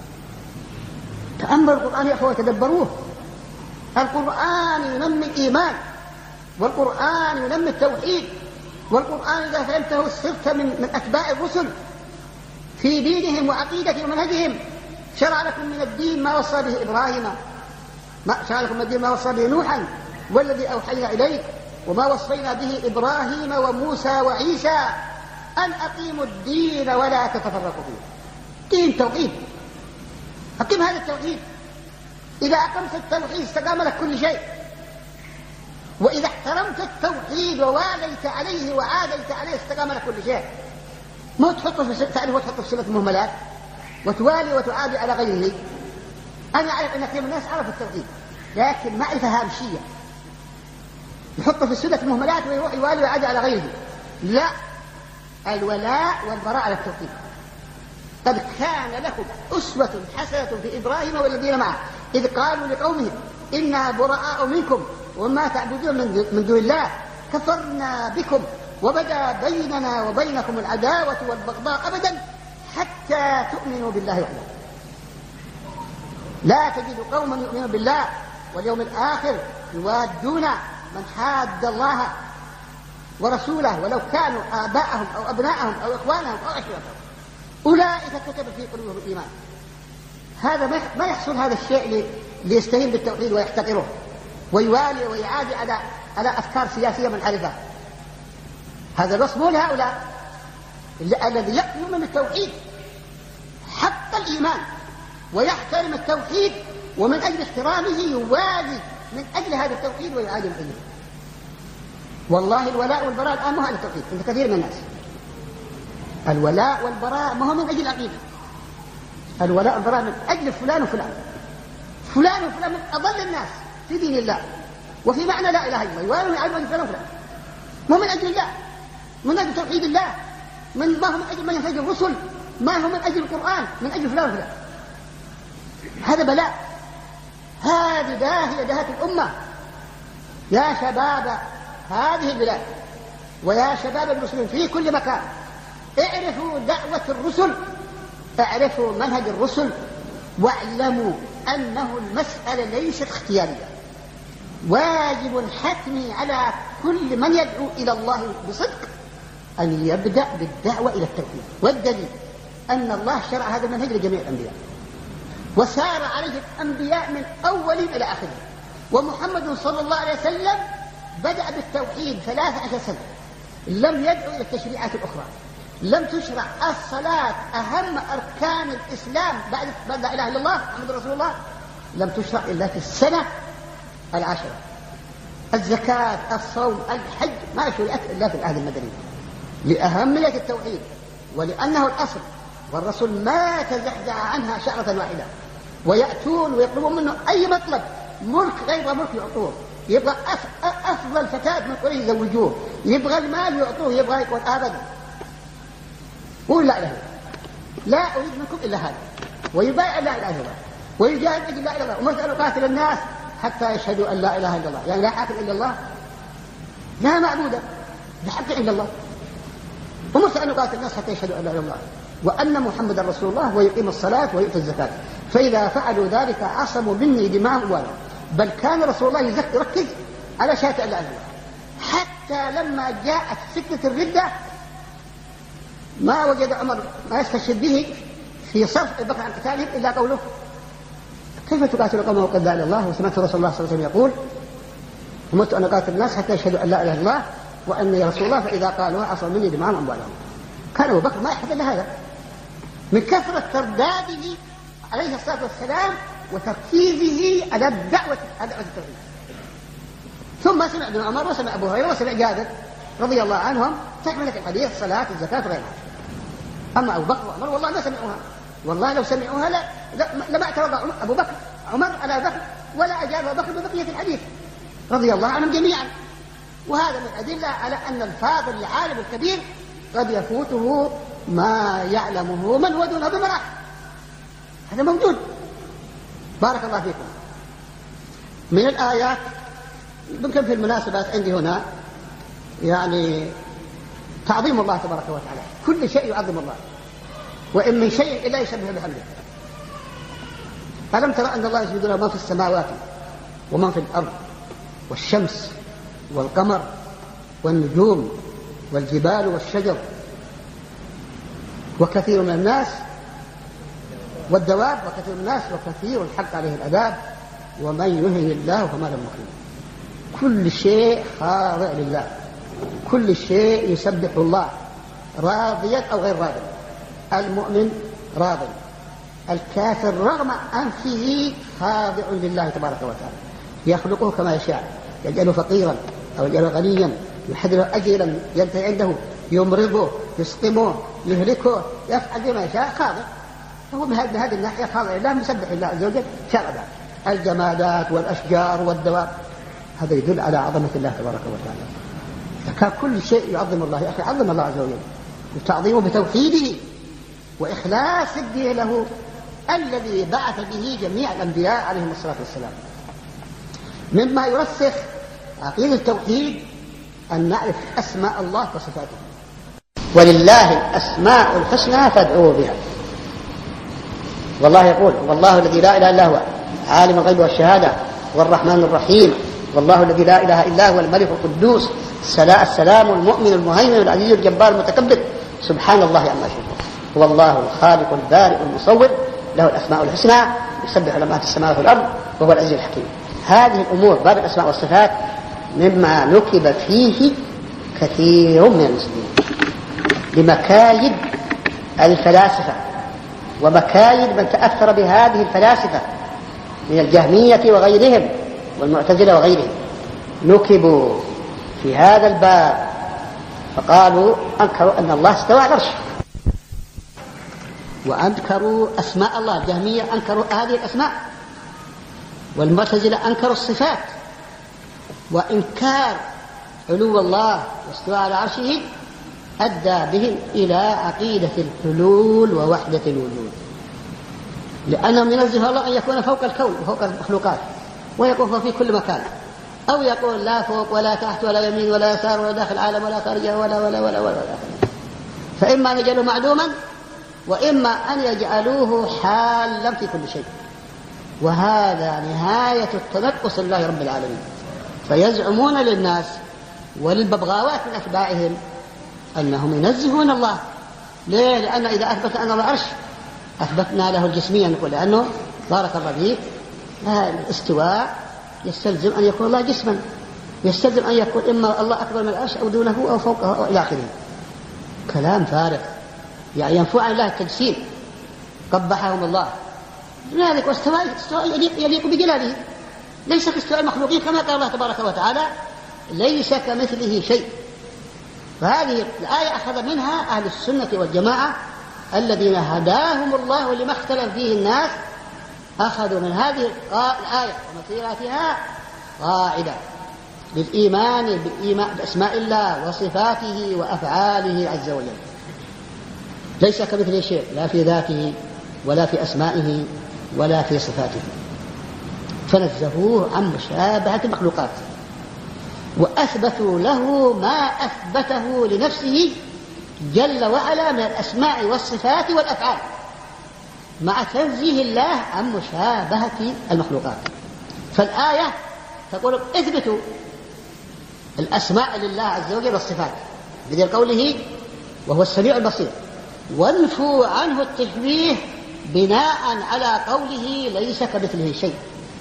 تأمل القرآن يا أخوة وتدبروه. القرآن ينمي الإيمان، والقرآن ينمي التوحيد، والقرآن إذا فهمته صرت من أتباع الرسل في دينهم وعقيدتهم ومنهجهم. شرع لكم من الدين ما وصى به إبراهيم، شرع لكم من الدين ما وصى به نوحا والذي أوحينا إليك وما وصينا به إبراهيم وموسى وعيسى أن أقيموا الدين ولا تتفرقوا فيه. دين توحيد، أقيم هذا التوحيد. إذا أقمت التوحيد استقام لك كل شيء، وإذا احترمت التوحيد وواليت عليه وعاديت عليه استقام لك كل شيء. ما تحطه في تعرف وتحطه في سلة المهملات وتوالي وتعادي على غيره. أنا أعرف أن كثير من الناس عرفوا التوحيد لكن معرفة هامشية، يحطه في سلة المهملات ويروح يوالي ويعادي على غيره. لا، الولاء والبراء على التوحيد. قد كان لكم أسوة حسنة في إبراهيم والذين معه إذ قالوا لقومهم إنا براء منكم وما تعبدون من دون الله كفرنا بكم وبدا بيننا وبينكم العداوة والبغضاء أبدا حتى تؤمنوا بالله وحده. لا تجد قوما يؤمنون بالله واليوم الآخر يوادون من حاد الله ورسوله ولو كانوا آباءهم أو أبناءهم أو إخوانهم أو أشياءهم أولئك كتب في قلوبهم الإيمان. هذا ما يحصل هذا الشيء ليستهين بالتوحيد ويحتقره ويوالي ويعادي على أفكار سياسية منحرفة. هذا الوصف لهؤلاء الذي يؤمن التوحيد حق الإيمان ويحترم التوحيد ومن أجل احترامه يوالي من أجل هذا التوحيد ويعادي من أجله. والله الولاء والبراء الآن ما هو التوحيد عند كثير من الناس. الولاء والبراء ما هو من أجل العقيدة. الولاء والبراء من أجل فلان وفلان، فلان وفلان من أضل الناس في دين الله وفي معنى لا إله إلا الله، يوالون ويعادون فلان وفلان، ما من أجل الله، من أجل توحيد الله، ما هو من أجل من ينهج الرسل، ما هو من أجل القرآن، من أجل فلان وفلان. هذا بلاء، هذه داهية دهت الأمة. يا شباب هذه البلاد ويا شباب المسلمين في كل مكان، اعرفوا دعوة الرسل، اعرفوا منهج الرسل، واعلموا أنه المسألة ليست اختيارية، واجب حتمي على كل من يدعو إلى الله بصدق أن يبدأ بالدعوة إلى التوحيد. والدليل أن الله شرع هذا المنهج لجميع الأنبياء وسار عليه الأنبياء من أولهم إلى آخرهم، ومحمد صلى الله عليه وسلم بدأ بالتوحيد 13 سنة، لم يدعو إلى التشريعات الأخرى، لم تشرع الصلاة أهم أركان الإسلام بعد لا إله إلا الله محمد رسول الله، لم تشرع إلا في السنة 10. الزكاة، الصوم، الحج ما شرعت إلا في العهد المدني لأهمية التوحيد ولأنه الأصل، والرسول ما تزحزح عنها شعرة واحدة. ويأتون ويطلبون منه أي مطلب، ملك غير ملك يعطوه، يبغى أفضل فتاة من قريش يزوجوه، يبغى المال يعطوه، يبغى يقول أبدا قول لا إله إلا الله، لا أريد منكم إلا هذا. ويبايع لا إله إلا الله ويجاهد لا إله إلا الله ومثل قاتل الناس حتى يشهدوا أن لا إله إلا الله، يعني لا حاكم إلا الله، لا معبود بحق إلا الله، ومثل أن يقاتل الناس حتى يشهدوا أن لا إله إلا الله وأن محمد رسول الله ويقيم الصلاة ويؤتي الزكاة، فإذا فعلوا ذلك عصموا مني دماءهم وأموالهم. بل كان رسول الله يركز على شهادة أن لا إله إلا الله، حتى لما جاءت فتنة الردة ما وجد عمر ما يستشهد به في صرف أبي بكر عن قتالهم إلا قوله كيف تقاتل قوم وقد لا إله إلا الله، وسمعت رسول الله صلى الله عليه وسلم يقول أمرت أن أقاتل الناس حتى يشهدوا أن لا إله إلا الله وأني رسول الله، فإذا قالوا عصوا مني دماءهم وأموالهم. كان أبو بكر ما يحب إلا هذا من كثرة ترداده عليه الصلاة والسلام وتركيزه على الدعوة التوحيد. ثم سمع ابن عمر وسمع أبو هريرة وسمع جابر رضي الله عنهم تحمل في الحديث الصلاة الزكاة وغيرها. أما أبو بكر وعمر والله ما سمعوها، والله لو سمعوها لما اعترض أبو بكر عمر على بكر ولا أجاب أبو بكر ببقية الحديث رضي الله عنهم جميعا. وهذا من أدلة على أن الفاضل العالم الكبير قد يفوته ما يعلمه من هو دونه بمراحل، هذا موجود. بارك الله فيكم. من الآيات يمكن في المناسبات عندي هنا يعني تعظيم الله تبارك وتعالى، كل شيء يعظم الله وإن من شيء إلا يسبح بحمده. ألم ترى أن الله يسجد له من في السماوات ومن في الأرض والشمس والقمر والنجوم والجبال والشجر وكثير من الناس والدواب وكثير من الناس وكثير الحق عليه العذاب ومن يهن الله فما له مكرم. كل شيء خاضع لله، كل شيء يسبح الله راضيا أو غير راضي. المؤمن راضي، الكافر رغم أنفه خاضع لله تبارك وتعالى، يخلقه كما يشاء، يجعله فقيرا أو يجعله غنيا، يحدله أجلا ينتهي عنده، يمرضه، يسقمه، يهلكه، يفعل بما يشاء، خاضع. فهو من هذه الناحية خاضع لله، مسبح الله عز وجل شرعا. الجمادات والأشجار والدواب هذا يدل على عظمة الله تبارك وتعالى. كان كل شيء يعظم الله، يا أخي عظم الله عز وجل وتعظيمه بتوحيده وإخلاص الدين له الذي بعث به جميع الأنبياء عليهم الصلاة والسلام. مما يرسخ عقيدة التوحيد أن نعرف أسماء الله وصفاته. ولله الأسماء الحسنى فادعوه بها. والله يقول والله الذي لا إله إلا هو عالم الغيب والشهادة والرحمن الرحيم، والله الذي لا إله إلا هو الملك القدوس السلام المؤمن المهيمن العزيز الجبار المتكبر سبحان الله عما يشركون. هو الله الخالق البارئ المصور له الأسماء الحسنى يسبح له ما في السماوات والأرض وهو العزيز الحكيم. هذه الأمور باب الأسماء والصفات مما نكب فيه كثير من المسلمين لمكايد الفلاسفة ومكايد من تأثر بهذه الفلاسفة من الجهمية وغيرهم والمعتزلة وغيرهم. نكبوا في هذا الباب فقالوا أنكروا أن الله استوى على العرش وأنكروا أسماء الله. الجهمية أنكروا هذه الأسماء والمعتزلة أنكروا الصفات. وإنكار علو الله واستواء على عرشه أدى بهم إلى عقيدة الحلول ووحدة الوجود، لأنهم ينزه الله أن يكون فوق الكون وفوق المخلوقات ويقف في كل مكان، أو يقول لا فوق ولا تحت ولا يمين ولا يسار ولا داخل العالم ولا خارجه ولا ولا ولا ولا, ولا. فإما أن يجعلوه معدوما وإما أن يجعلوه حالا في كل شيء، وهذا نهاية التنقص لله رب العالمين. فيزعمون للناس وللببغاوات من أتباعهم أنهم ينزهون الله. ليه؟ لأن إذا أثبت أن الله عرش أثبتنا له الجسمية، نقول لأنه بارك الله فيك الاستواء يستلزم أن يكون الله جسما، يستلزم أن يكون إما الله أكبر من العرش أو دونه أو فوقه أو إلى آخره. كلام فارغ يعني ينفع عن الله التجسيم، قبحهم الله. لذلك واستواء يليق بجلاله، ليس كاستواء المخلوقين كما قال الله تبارك وتعالى ليس كمثله شيء. فهذه الآية أخذ منها أهل السنة والجماعة الذين هداهم الله لما اختلف فيه الناس، أخذوا من هذه الآية ومسيراتها قاعدة للإيمان بأسماء الله وصفاته وأفعاله عز وجل. ليس كمثله شيء لا في ذاته ولا في أسمائه ولا في صفاته، فنزهوه عن مشابهة المخلوقات، وأثبتوا له ما أثبته لنفسه جل وعلا من الأسماء والصفات والأفعال، مع تنزيه الله عن مشابهة المخلوقات. فالآية تقول اثبتوا الأسماء لله عز وجل والصفات بدل قوله وهو السميع البصير، وانفوا عنه التشبيه بناء على قوله ليس كمثله شيء.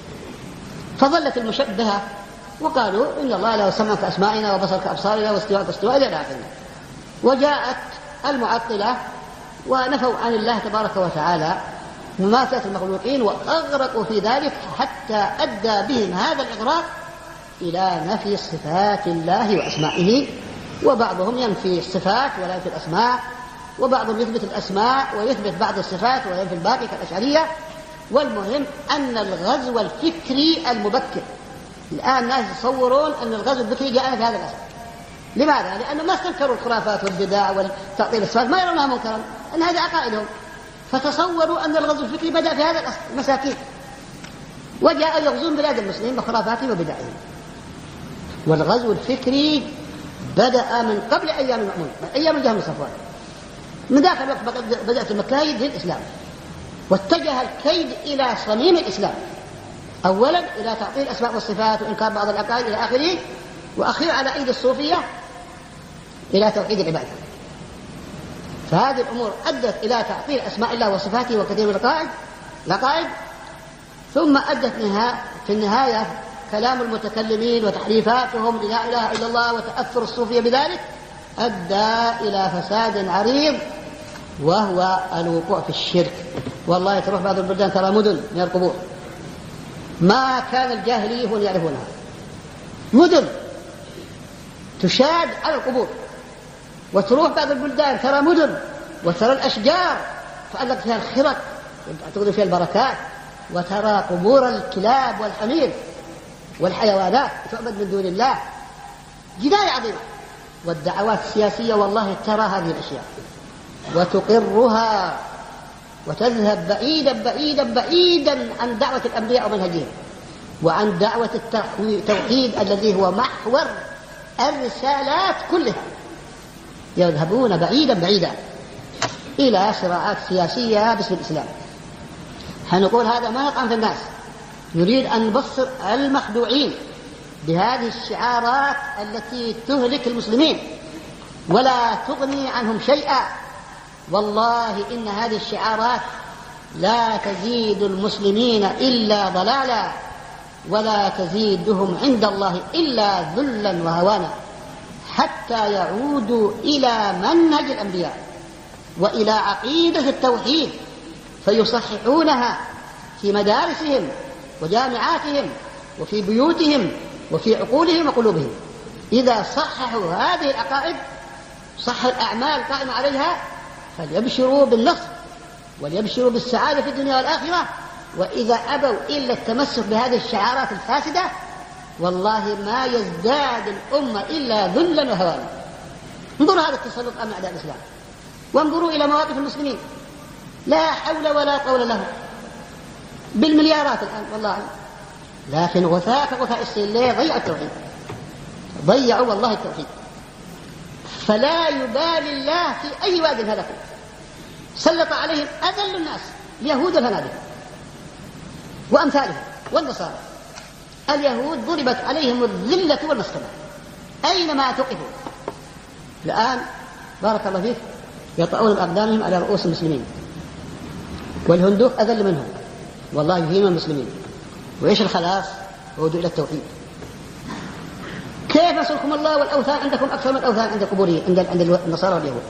فظلت المشبهة وقالوا إن الله له سمع كأسمائنا وبصر كأبصارنا واستواء كاستواء إلى آخره. وجاءت المعطلة ونفوا عن الله تبارك وتعالى مماثلة المخلوقين، وأغرقوا في ذلك حتى أدى بهم هذا الإغراق إلى نفي صفات الله وأسمائه. وبعضهم ينفي الصفات ولا ينفي الأسماء، وبعضهم يثبت الأسماء ويثبت بعض الصفات وينفي الباقي كالأشعرية. والمهم أن الغزو الفكري المبكر، الآن الناس يتصورون أن الغزو الفكري جاءنا في هذا الأسر. لماذا؟ لأنهم ما استنكروا الخرافات والبدع والتعطيل الصفات، ما يرونها منكرا، أن هذا عقائدهم، فتصوروا أن الغزو الفكري بدأ في هذا الأسر مساكين، وجاءوا يغزون بلاد المسلمين بخرافاتهم وبدعهم. والغزو الفكري بدأ من قبل أيام المأمون، من أيام الجهم بن صفوان. من ذاك الوقت بدأت المكايد للإسلام، واتجه الكيد إلى صميم الإسلام، أولا إلى تعطيل الأسماء والصفات وإنكار بعض العقائد إلى آخره، وأخيرا على أيدي الصوفية إلى توحيد العبادة. فهذه الأمور أدت إلى تعطيل أسماء الله وصفاته وكثير من العقائد، ثم أدت في النهاية كلام المتكلمين وتحريفاتهم للا إله إلا الله وتأثر الصوفية بذلك أدى إلى فساد عريض، وهو الوقوع في الشرك. والله تروح بعض البلدان ترى مدن من القبور ما كان الجاهليون يعرفونها، مدن تشاد على القبور. وتروح بعض البلدان ترى مدن وترى الأشجار تعلق فيها الخرق تعتقد فيها البركات، وترى قبور الكلاب والحمير والحيوانات تعبد من دون الله. جناية عظيمة. والدعوات السياسية والله ترى هذه الأشياء وتقرها وتذهب بعيدا بعيدا بعيدا عن دعوة الأنبياء ومنهجهم، وعن دعوة التوحيد الذي هو محور الرسالات كلها. يذهبون بعيدا بعيدا إلى صراعات سياسية باسم الإسلام. هنقول هذا ما يقع في الناس، نريد أن نبصر المخدوعين بهذه الشعارات التي تهلك المسلمين ولا تغني عنهم شيئا. والله إن هذه الشعارات لا تزيد المسلمين إلا ضلالا، ولا تزيدهم عند الله إلا ذلا وهوانا، حتى يعودوا إلى منهج الأنبياء وإلى عقيدة التوحيد فيصححونها في مدارسهم وجامعاتهم وفي بيوتهم وفي عقولهم وقلوبهم. إذا صححوا هذه العقائد صح الأعمال القائمة عليها فليبشروا بالنصر وليبشروا بالسعادة في الدنيا والآخرة. وإذا أبوا إلا التمسك بهذه الشعارات الفاسدة والله ما يزداد الأمة إلا ذلا وهوانا. انظروا هذا التسلط أمن أعداء الإسلام، وانظروا إلى مواقف المسلمين لا حول ولا قول لهم بالمليارات الآن والله، لكن غثاء السيل ضيعوا التوحيد، ضيعوا والله التوحيد. فلا يبالي الله في أي واد هلكوا، سلط عليهم أذل الناس اليهود والهنادقة وأمثالهم والنصارى. اليهود ضربت عليهم الذلة والمسكنة أينما ثقفوا. الآن بارك الله فيك يطعون بأقدامهم على رؤوس المسلمين، والهندوق أذل منهم والله يهين المسلمين. وإيش الخلاص؟ عودوا إلى التوحيد. كيف نصركم الله والأوثان عندكم أكثر من الأوثان عند قبورهم عند النصارى واليهود؟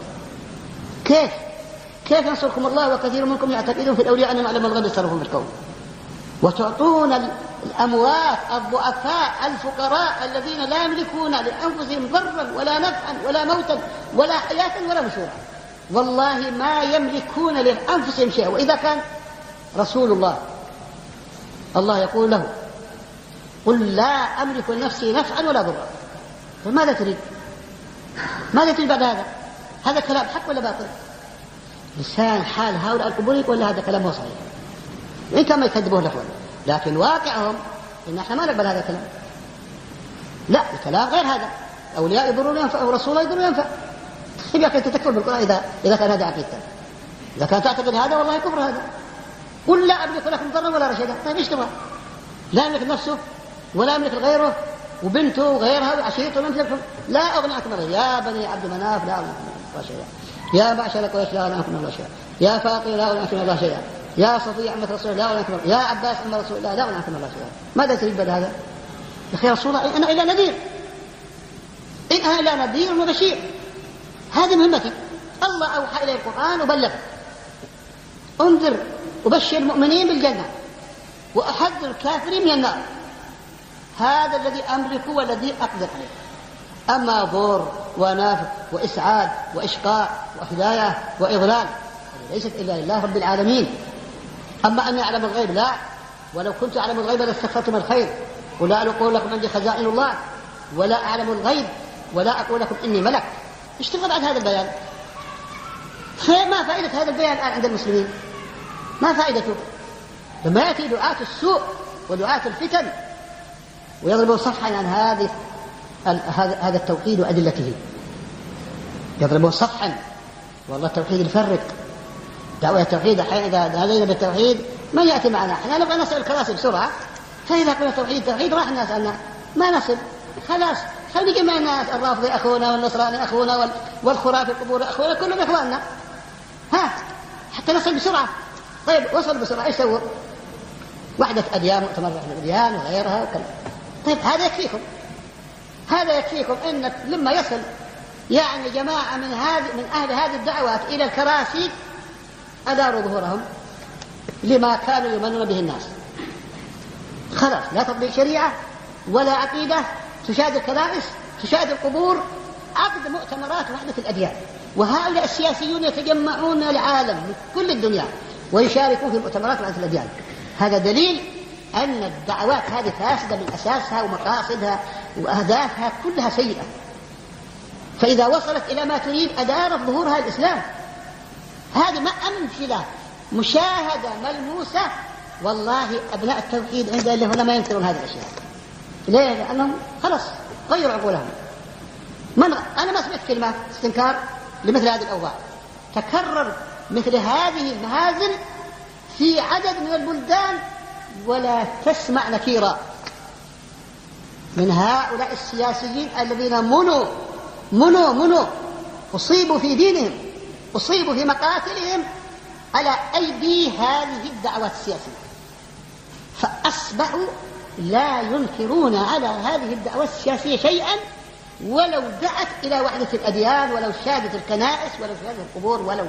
كيف نصركم الله وكثير منكم يعتقدون في الأولياء أنهم أعلم الغيب يتصرفون في الكون، وتعطون الأموات الضعفاء الفقراء الذين لا يملكون لأنفسهم ضرا ولا نفعا ولا موتا ولا حياة ولا نشورا، والله ما يملكون لأنفسهم شيئا. وإذا كان رسول الله يقول له قل لا أملك لنفسي نفعا ولا ضرا، فماذا تريد؟ ماذا تريد بعد هذا؟ هذا كلام حق ولا باطل؟ لسان حال هؤلاء القبور يقول هذا كلام مو صحيح، وإن كان ما يكذبوه الأخوان، لكن واقعهم إن إحنا ما نقبل هذا الكلام. لا، الكلام غير هذا. أولياء يضرون ينفع ورسول الله يضرون ينفع. يبقى كنت تكفر بالقرآن إذا كان هذا عقيدتك. إذا كان تعتقد هذا والله كفر هذا. قل لا أملك لكم ضرا ولا رشدا. طيب إيش تبغى؟ لا يملك نفسه ولا يملك غيره وبنته وغيرها وعشيرته لا أغنى عنكم الله. يا بني عبد مناف لا أغنى عنكم الله شيئا، يا معشر قريش لا أغنى عنكم الله شيئا، يا فاطمة لا أغنى عنكم الله شيئا، يا صفية عمة رسول الله لا أغنى عنكم الله، يا عباس عم رسول الله لا أغنى عنكم الله شيئا. ماذا تريد بعد هذا؟ يا أخي رسول الله أنا إلا نذير، إن أنا إلا نذير وبشير. هذه مهمتي. الله أوحى إلي القرآن وبلغ، انذر وبشر المؤمنين بالجنة وأحذر الكافرين من النار. هذا الذي أملك والذي أقدر عليه. أما ضر ونافع وإسعاد وإشقاء وهداية وإضلال ليست إلا لله رب العالمين. أما أني أعلم الغيب لا، ولو كنت أعلم الغيب لاستكثرت من الخير، ولا أقول لكم عندي خزائن الله، ولا أعلم الغيب، ولا أقول لكم إني ملك. إيش تبغى بعد هذا البيان؟ ما فائدة هذا البيان الآن عند المسلمين؟ ما فائدته؟ لما يأتي دعاة السوء ودعاة الفتن ويضربوا صفحا عن هذا التوحيد وأدلته، يضربوا صفحا. والله التوحيد يفرق. دعوة التوحيد إذا هذين بالتوحيد من يأتي معنا؟ احنا نبغى نسأل الكراسي بسرعة، فإذا قلنا توحيد راح الناس عنا ما نصل. خلاص خلينا نجي مع الناس، الرافضي أخونا والنصراني أخونا والخرافي القبور أخونا، كلهم إخواننا. حتى نصل بسرعة. طيب وصل بسرعة إيش سووا؟ وحدة أديان، مؤتمر وحدة أديان وغيرها وكذا. طيب هذا يكفيكم إن لما يصل يعني جماعة من أهل هذه الدعوات إلى الكراسي أداروا ظهورهم لما كانوا يمنون به الناس. خلاص لا تطبيق شريعة ولا عقيدة، تشاهد الكنائس، تشاهد القبور، عقد مؤتمرات وحدة الأديان. وهؤلاء السياسيون يتجمعون من العالم من كل الدنيا ويشاركون في مؤتمرات وحدة الأديان. هذا دليل أن الدعوات هذه فاسدة من أساسها، ومقاصدها وأهدافها كلها سيئة. فإذا وصلت إلى ما تريد أدارت ظهورها الإسلام. هذه ما أمثلة مشاهدة ملموسة. والله أبناء التوحيد عند الله هنا ما ينكرون هذه الأشياء. ليه؟ لأنهم خلص غيروا عقولهم. أنا ما سمعت كلمة استنكار لمثل هذه الأوضاع. تكرر مثل هذه المهازل في عدد من البلدان ولا تسمع نكيرا من هؤلاء السياسيين الذين منوا أصيبوا في دينهم، أصيبوا في مقاتلهم على أيدي هذه الدعوات السياسية، فأصبحوا لا ينكرون على هذه الدعوات السياسية شيئا، ولو دعت إلى وحدة الأديان، ولو شادت الكنائس، ولو شادت القبور، ولو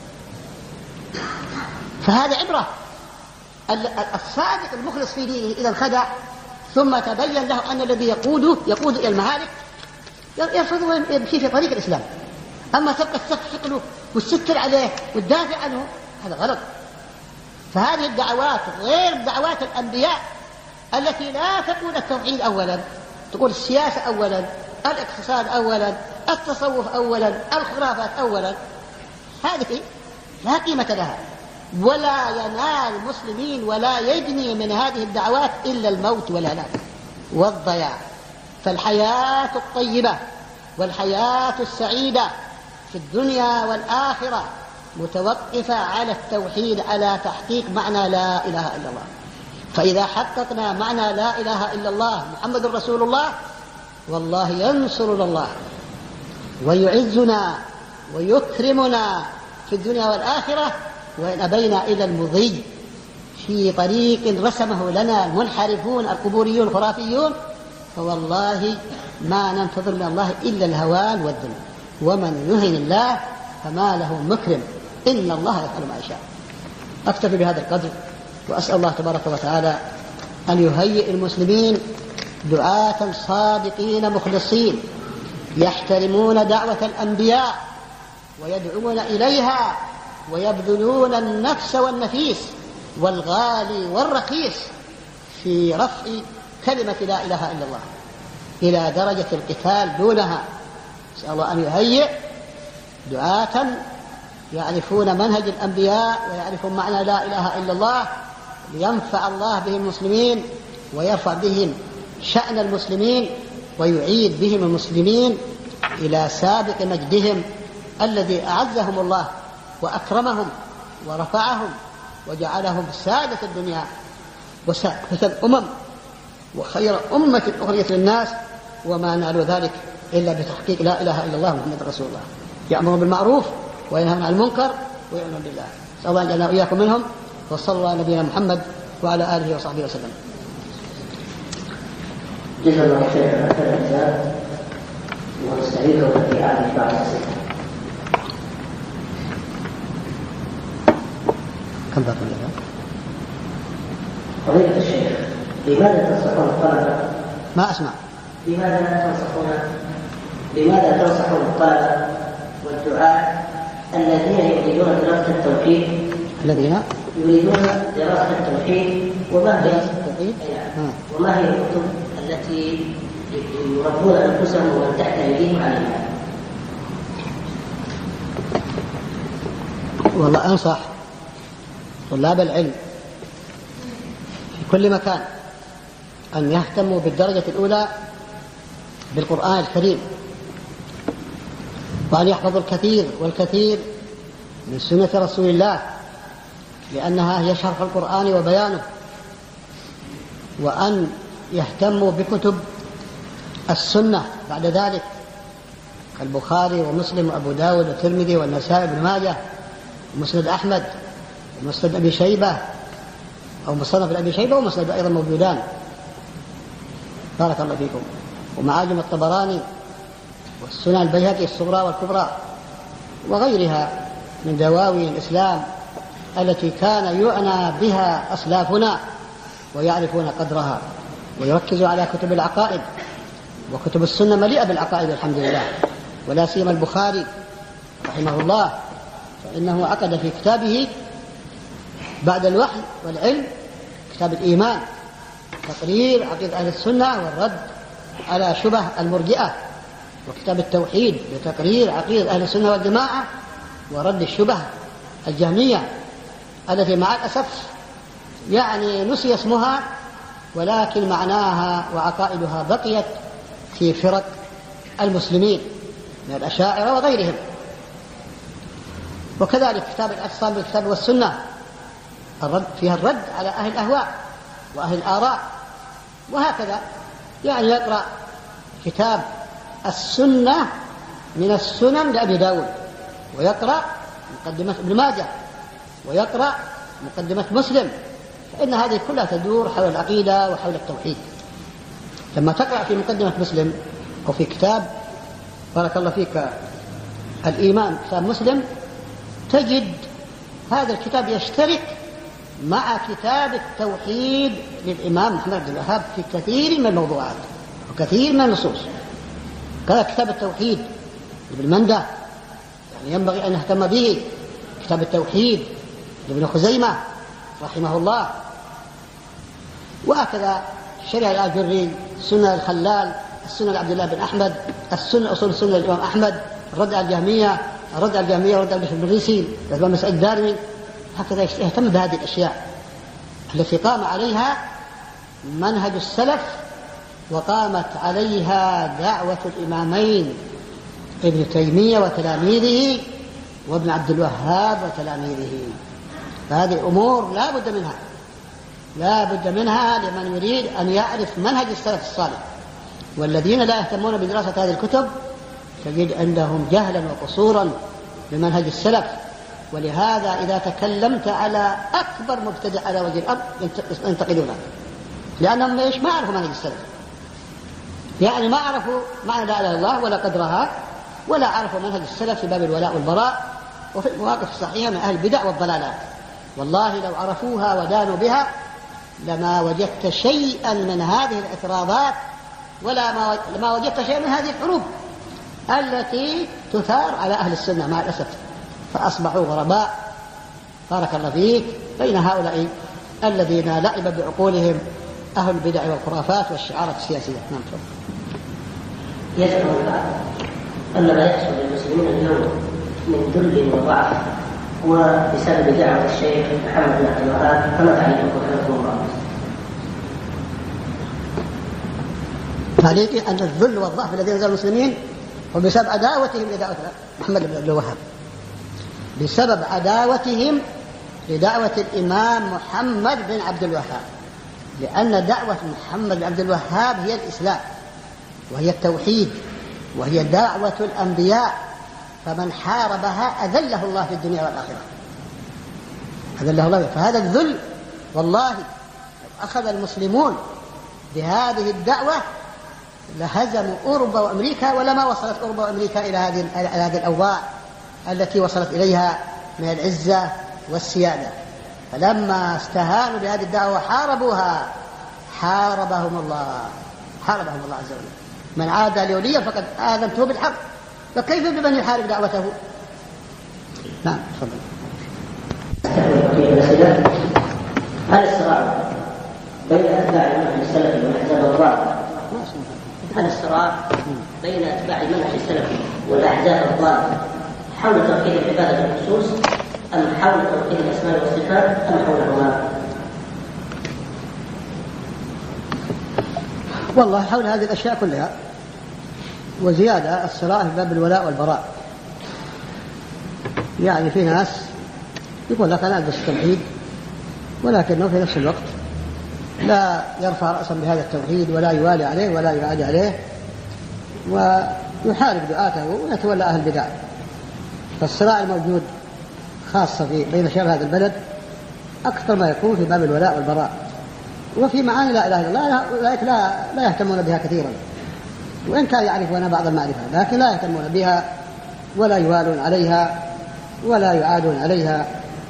فهذا عبرة. الصادق المخلص في دينه إذا انخدع ثم تبين له أن الذي يقود إلى المهالك يرفض ويمشي في طريق الإسلام. أما تبقى تستحق له والستر عليه والدافع عنه، هذا غلط. فهذه الدعوات غير دعوات الأنبياء التي لا تقول التوحيد أولا، تقول السياسة أولا، الاقتصاد أولا، التصوف أولا، الخرافات أولا. هذه لا قيمة لها، ولا ينال المسلمين ولا يجني من هذه الدعوات إلا الموت والهلاك والضياع. فالحياة الطيبة والحياة السعيدة في الدنيا والآخرة متوقفة على التوحيد، على تحقيق معنى لا إله إلا الله. فإذا حققنا معنى لا إله إلا الله محمد رسول الله، والله ينصرنا الله ويعزنا ويكرمنا في الدنيا والآخرة. وإن أبينا إلى المضي في طريق رسمه لنا المنحرفون القبوريون الخرافيون، فوالله ما ننتظر من الله إلا الهوان والذل. ومن يهن الله فما له مكرم، إن الله يفعل ما يشاء. أكتفي بهذا القدر، وأسأل الله تبارك وتعالى أن يهيئ المسلمين دعاة صادقين مخلصين يحترمون دعوة الأنبياء ويدعون إليها ويبذلون النفس والنفيس والغالي والرخيص في رفع كلمة لا إله إلا الله إلى درجة القتال دونها. نسأل الله أن يهيئ دعاة يعرفون منهج الأنبياء ويعرفون معنى لا إله إلا الله، لينفع الله بهم المسلمين ويرفع بهم شأن المسلمين ويعيد بهم المسلمين إلى سابق مجدهم الذي أعزهم الله وأكرمهم ورفعهم وجعلهم سادة الدنيا وسادة الأمم وخير أمة أخرجت للناس، وما نالوا ذلك إلا بتحقيق لا إله إلا الله محمد رسول الله، يأمرون بالمعروف وينهون عن المنكر ويؤمنون بالله. نسأل الله أن يجعلنا وإياكم منهم، وصلى الله على نبينا محمد وعلى آله وصحبه وسلم. جزا الله خيرا على هذا الكتاب، ونستعينكم في هذه بعض الأسئلة. كم باقي لنا؟ فضيلة الشيخ، لماذا تنصحون الطلبة؟ ما أسمع. لماذا تنصحون الطلبة والدعاة الذين يريدون دراسة التوحيد؟ وما هي الكتب التي يربون أنفسهم ومن تحت أيديهم عليها؟ والله أنصح طلاب العلم في كل مكان أن يهتموا بالدرجة الأولى بالقرآن الكريم، وأن يحفظوا الكثير والكثير من سنة رسول الله، لأنها هي شرح القرآن وبيانه، وأن يهتموا بكتب السنة بعد ذلك كالبخاري ومسلم وأبو داود والترمذي والنسائي وابن ماجه ومسند أحمد ومسند أبي شيبة أو مصنف أبي شيبة ومسند أيضا موجودان، بارك الله فيكم، ومعاجم الطبراني والسنن البيهقي الصغرى والكبرى وغيرها من دواوين الإسلام التي كان يعنى بها أسلافنا ويعرفون قدرها، ويركزوا على كتب العقائد، وكتب السنة مليئة بالعقائد الحمد لله، ولا سيما البخاري رحمه الله، فإنه عقد في كتابه بعد الوحي والعلم كتاب الإيمان، تقرير عقيدة أهل السنة والرد على شبه المرجئة، وكتاب التوحيد لتقرير عقيدة أهل السنة والجماعة ورد الشبه الجهمية التي مع الأسف يعني نسي اسمها، ولكن معناها وعقائدها بقيت في فرق المسلمين من الأشاعرة وغيرهم. وكذلك كتاب الاعتصام بالكتاب والسنة فيها الرد على أهل الأهواء وأهل الآراء، وهكذا يعني يقرأ كتاب السنة من السنن لأبي داود، ويقرأ مقدمة ابن ماجه، ويقرأ مقدمة مسلم، فإن هذه كلها تدور حول العقيدة وحول التوحيد. لما تقرأ في مقدمة مسلم أو في كتاب بارك الله فيك الإيمان كتاب مسلم، تجد هذا الكتاب يشترك مع كتاب التوحيد للإمام محمد بن الوهاب في كثير من الموضوعات وكثير من النصوص. كذا كتاب التوحيد لابن مندة يعني ينبغي أن نهتم به، كتاب التوحيد لابن خزيمة رحمه الله، وهكذا شريعة الآجري، سنة الخلال، السنة لعبد الله بن أحمد، السنة أصول السنة للإمام أحمد، الرد على الجهمية ورد على بشر بن ريسي، الإمام مسعود الدارمي. هكذا يهتم بهذه الأشياء التي قام عليها منهج السلف وقامت عليها دعوة الإمامين ابن تيمية وتلاميذه وابن عبد الوهاب وتلاميذه. فهذه أمور لا بد منها لمن يريد أن يعرف منهج السلف الصالح. والذين لا يهتمون بدراسة هذه الكتب تجد عندهم جهلا وقصورا بمنهج السلف. ولهذا إذا تكلمت على أكبر مبتدع على وجه الأرض ينتقدونه، لأنهم ما يعرفوا منهج السلف، يعني ما عرفوا معنى لا إله إلا الله ولا قدرها، ولا عرفوا منهج السلف في باب الولاء والبراء وفي المواقف الصحيحة من أهل البدع والضلالات. والله لو عرفوها ودانوا بها لما وجدت شيئا من هذه الاعتراضات ولا ما وجدت شيئا من هذه الحروب التي تثار على أهل السنة مع الأسف، فأصبحوا غرباء بارك الله فيك بين هؤلاء الذين لعب بعقولهم أهل البدع والخرافات والشعارات السياسية. نعم. يزعم البعض أن ما يحصل للمسلمين اليوم من ذل وضعف وبسبب دعوة الشيخ محمد بن عبد الوهاب، فما تعليقكم حفظه الله؟ تعليقي أن الذل والضعف الذي نزل المسلمين هو بسبب عداوتهم لدعوة محمد بن عبد الوهاب، بسبب عداوتهم لدعوة الإمام محمد بن عبد الوهاب، لأن دعوة محمد بن عبد الوهاب هي الإسلام وهي التوحيد وهي دعوة الأنبياء، فمن حاربها أذله الله في الدنيا والآخرة، أذله الله. فهذا الذل والله لو أخذ المسلمون بهذه الدعوة لهزموا أوروبا وأمريكا، ولما وصلت أوروبا وأمريكا إلى هذه الأوضاع التي وصلت إليها من العزة والسيادة. فلما استهانوا بهذه الدعوة وحاربوها حاربهم الله عز وجل. من عادى لي وليا فقد آذنته بالحرب، فكيف بمن يحارب دعوته؟ نعم تفضل. هل الصراع بين أتباع المنهج السلفي والأحزاب الضالة حول توحيد العبادة بالخصوص، أم حول توحيد الأسماء والصفات، أم حولهما؟ والله حول هذه الأشياء كلها وزيادة. الصراع في باب الولاء والبراء، يعني في ناس يقول لك أنا ألبس التوحيد، ولكنه في نفس الوقت لا يرفع رأسا بهذا التوحيد ولا يوالي عليه ولا يعادي عليه، ويحارب دعاته ويتولى أهل البدع. فالصراع الموجود خاصة بين شباب هذا البلد أكثر ما يكون في باب الولاء والبراء، وفي معاني لا إله إلا الله أولئك لا يهتمون بها كثيرا، وإن كان يعرفون بعض المعرفة لكن لا يهتمون بها ولا يوالون عليها ولا يعادون عليها،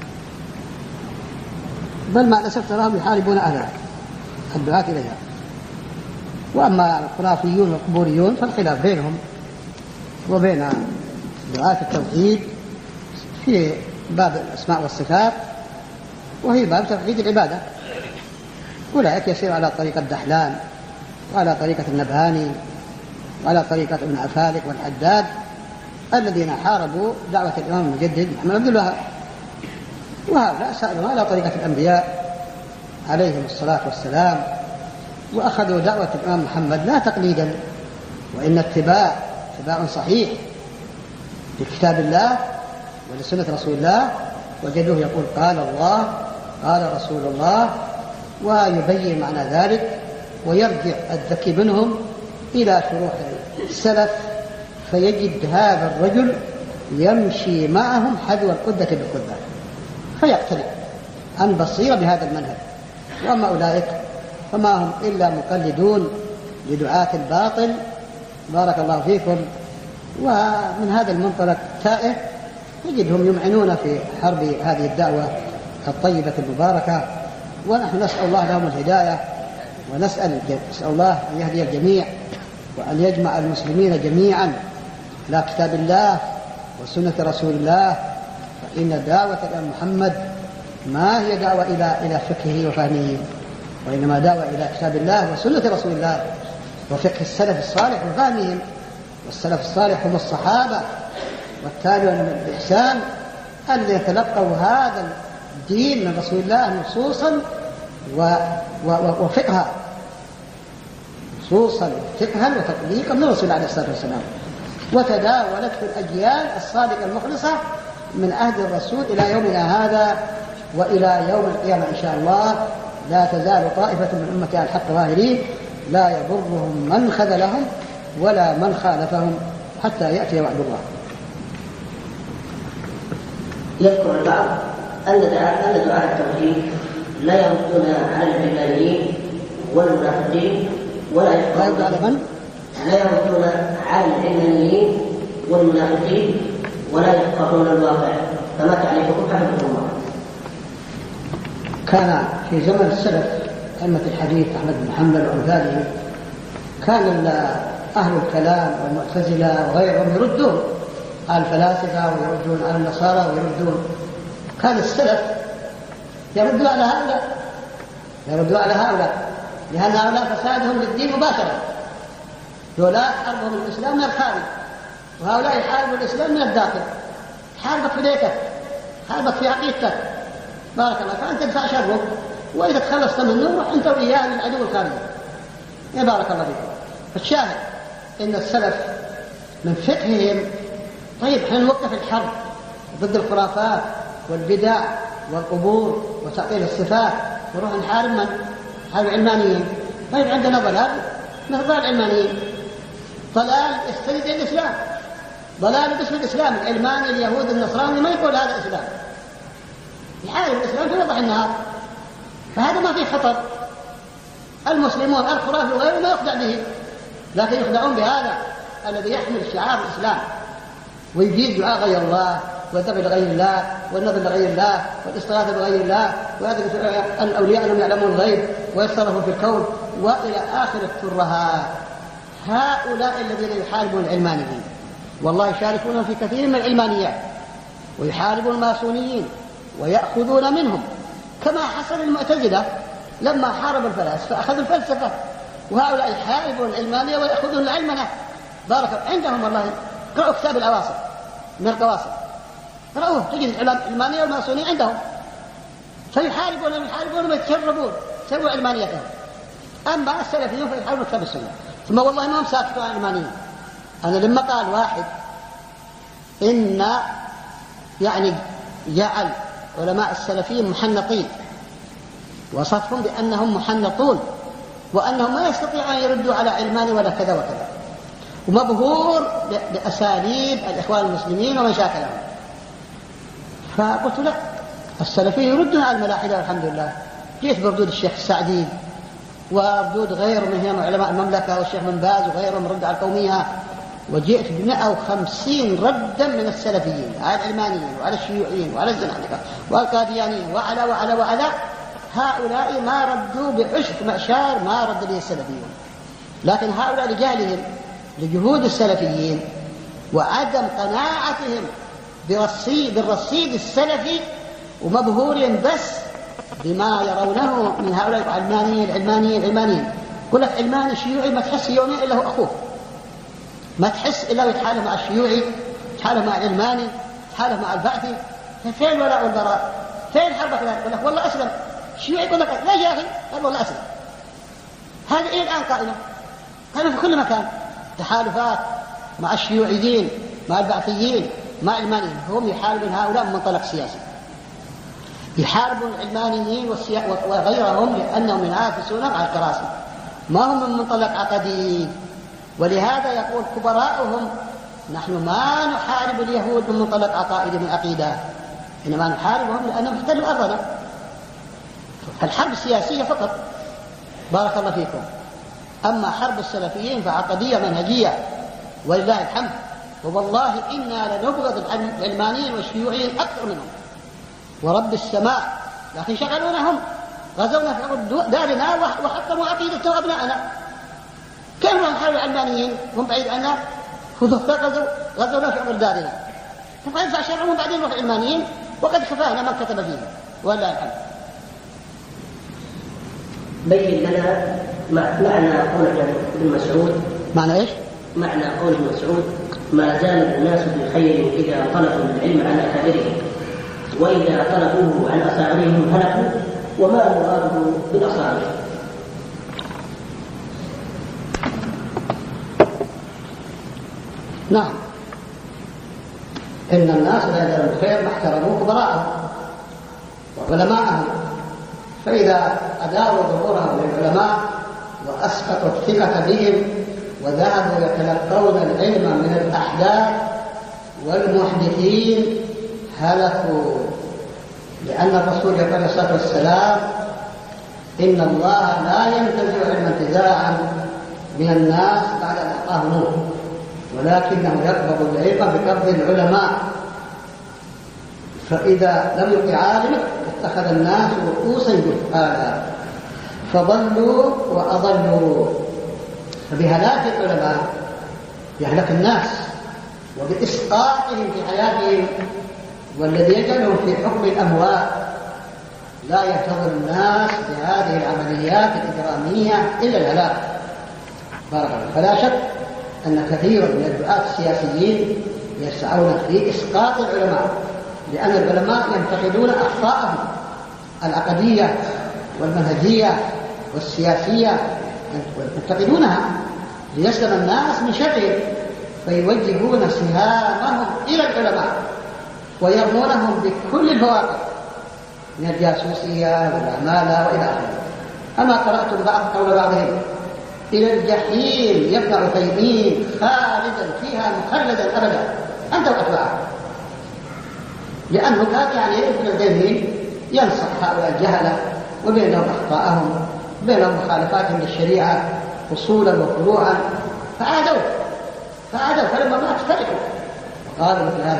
بل مع الأسف تراهم يحاربون أهلها الدعاة إليها. وأما الخرافيون والقبوريون فالخلاف بينهم وبين دعاة التوحيد في باب الأسماء والصفات وهي باب توحيد العبادة. أولئك يسير على طريقة دحلان وعلى طريقة النبهاني وعلى طريقة ابن عفالك والحداد الذين حاربوا دعوة الإمام المجدد محمد بن عبد الوهاب، وهؤلاء سألوا على طريقة الأنبياء عليهم الصلاة والسلام، وأخذوا دعوة الإمام محمد لا تقليدا وإن اتباع صحيح لكتاب الله ولسنة رسول الله، وجدوه يقول قال الله قال رسول الله، ويبين معنى ذلك ويرجع الذكي منهم إلى شروح السلف فيجد هذا الرجل يمشي معهم حذو القدة بالقدة فيقتنع عن بصيرة بهذا المنهج. وأما أولئك فما هم إلا مقلدون لدعاة الباطل بارك الله فيكم. ومن هذا المنطلق تائه نجدهم يمعنون في حرب هذه الدعوة الطيبة المباركة، ونحن نسأل الله لهم الهداية، ونسأل الله أن يهدي الجميع وأن يجمع المسلمين جميعا على كتاب الله وسنة رسول الله. فإن دعوة محمد ما هي دعوة إلى فقهه وفهمه، وإنما دعوة إلى كتاب الله وسنة رسول الله وفقه السلف الصالح وفهمهم. والسلف الصالح هم الصحابة والتابعون بالإحسان الذين تلقوا هذا الدين من رسول الله نصوصا وفقها، نصوصا فقها وتطبيقا من رسول الله عليه الصلاة والسلام، وتداولته الأجيال الصادقة المخلصة من عهد الرسول إلى يومنا هذا وإلى يوم القيامة إن شاء الله. لا تزال طائفة من أمتي على الحق ظاهرين لا يضرهم من خذلهم ولا من خالفهم حتى يأتي وعد الله. يذكر البعض أن دعاة التوحيد لا يردون على العلمانيين والمنافقين ولا يردون على العلمانيين والمنافقين ولا يفقهون الواقع، فما تعريفكم حفظكم الله؟ كان في زمن السلف أئمة الحديث أحمد بن حنبل وأمثاله كان أهل الكلام والمعتزلة وغيرهم يردون على الفلاسفة ويردون على النصارى ويردون. كان السلف يردون على هؤلاء لأن هؤلاء فسادهم للدين مباشرة، هؤلاء حاربهم الإسلام من الخارج وهؤلاء يحاربوا الإسلام من الداخل. حاربك في بيتك حاربك في عقيدتك بارك الله، فأنت تدفع شره، وإذا تخلصت منه روح أنت وإياه للعدو الخارجي. يا بارك الله فيكم. فالشاهد إن السلف من فقههم، طيب احنا نوقف الحرب ضد الخرافات والبدع والقبور وتعطيل الصفات ونروح نحارب من؟ نحارب العلمانيين. طيب عندنا ضلال مثل العلمانيين، ضلال يستند إلى الإسلام، ضلال باسم الإسلام. العلماني اليهود النصراني ما يقول هذا إسلام، يحارب الإسلام في وضح النهار، فهذا ما فيه خطر. المسلمون الخرافي وغيره ما يخدع به، لكن يخدعون بهذا الذي يحمل شعار الإسلام ويجيد دعاء غير الله والذبح لغير الله والنذر لغير الله والاستغاثة بغير الله ويدرك الأولياء أنهم يعلمون الغيب ويتصرفون في الكون وإلى آخر الترهات. هؤلاء الذين يحاربون العلمانيين والله يشاركون في كثير من العلمانيات، ويحاربون الماسونيين ويأخذون منهم، كما حصل المعتزلة لما حاربوا الفلاسفة أخذوا الفلسفة، وهؤلاء يحاربون العلمانية ويأخذون العلمنة. بارك الله عندهم. والله قرأوا كتاب الأواصر من القواصر، قرأوه تجد العلمانية والماسونية عندهم، فيحاربون ويتشربون سووا علمانيتهم. أما السلفيون فيحاربون كتاب السنة. ثم والله ما هم ساكتوا عن العلمانيين. أنا لما قال واحد إن يعني جعل علماء السلفيين محنطين، وصفهم بأنهم محنطون وأنهم ما يستطيعون أن يردوا على علماني ولا كذا وكذا، ومبهور بأساليب الإخوان المسلمين ومن شاكلهم. فقلت لا، السلفيين يردون على الملاحدة والحمد لله. جيت بردود الشيخ السعدي وردود غيره من علماء المملكة والشيخ بن باز وغيرهم رد على القومية، وجئت ب150 ردا من السلفيين على العلمانيين وعلى الشيوعيين وعلى الزنادقة والقاديانيين وعلى وعلى وعلى. هؤلاء ما ردوا بعشر معشار ما رد لي السلفيين، لكن هؤلاء لجهلهم لجهود السلفيين وعدم قناعتهم بالرصيد السلفي ومبهورين بس بما يرونه من هؤلاء العلمانيين. يقول لك علماني شيوعي ما تحس يومين إلا هو أخوه، ما تحس إلا يتحالف مع الشيوعي، يتحالف مع العلماني، يتحالف مع البعثي. فين الولاء والبراء؟ فين حربك؟ يقول لك والله أسلم. الشيوعي يقول لك لا يا أخي، قال والله أسلم. هذه إيه الآن قائمة في كل مكان، تحالفات مع الشيوعيين مع البعثيين مع العلمانيين. هم يحاربون هؤلاء من منطلق سياسي، يحاربون العلمانيين وغيرهم لأنهم ينافسون مع الكراسي، ما هم من منطلق عقدي. ولهذا يقول كبراؤهم نحن ما نحارب اليهود من منطلق عقائدي من عقيدة، إنما نحاربهم لأنهم احتلوا أرضنا. فالحرب السياسية فقط. بارك الله فيكم. أما حرب السلفيين فعقدية منهجية ولله الحمد. والله إنا لنبغض العلمانيين والشيوعيين أكثر منهم ورب السماء، لكن شغلونهم، غزونا في عرض دارنا وحطموا عقيدة أبنائنا. كيف نحارب العلمانيين هم بعيد عنا؟ غزونا في عرض دارنا، كيف ينفع شرعهم بعدين نروح العلمانيين وقد كفانا من كتب فيهم ولله الحمد. بين لنا معنى قول ابن مسعود. معنى ايش؟ معنى قول ابن مسعود: ما زال الناس بخير إذا طلبوا العلم عن أكابرهم، وإذا طلبوه عن أصاغرهم هلكوا، وما مراده بالأصاغر. نعم، إن الناس لا يزالون بخير ما احترموا كبراءهم وعلماءهم، فإذا أداروا ظهورهم للعلماء وأسقطوا الثقة بهم وذهبوا يتلقون العلم من الأحداث والمحدثين هلكوا. لأن الرسول يقول عليه الصلاة والسلام: إن الله لا ينتزع علما انتزاعا من الناس بعد أن أعطاه نور، ولكنه يقبض العلم بقبض العلماء، فإذا لم يبق عالم اتخذ الناس رؤوسا جهالا فضلوا وأضلوا. فبهلاك العلماء يهلك الناس وبإسقاطهم في حياتهم، والذي يجعلهم في حكم الأموات لا ينتظر الناس بهذه العمليات الإجرامية إلا الهلاك. بارك الله. فلا شك أن كثير من الدعاة السياسيين يسعون في إسقاط العلماء لأن العلماء ينتقدون أخطاءهم العقدية والمنهجية والسياسية، ينتقدونها ليسلم الناس من شرهم، فيوجهون سهامهم إلى العلماء ويرمونهم بكل الفواقع من الجاسوسية والعمالة وإلى آخره. أما قرأتم قول بعضهم إلى الجحيم يا ابن عثيمين خالدا فيها مخلدا أبدا أنت وأتباعك، لأنه كان يعني ابن عثيمين ينصح هؤلاء الجهلة وبينهم أخطاءهم بينهم مخالفاتهم للشريعة أصولا وفروعا، فعادوا فلما مات فرحوا وقالوا مثل هذا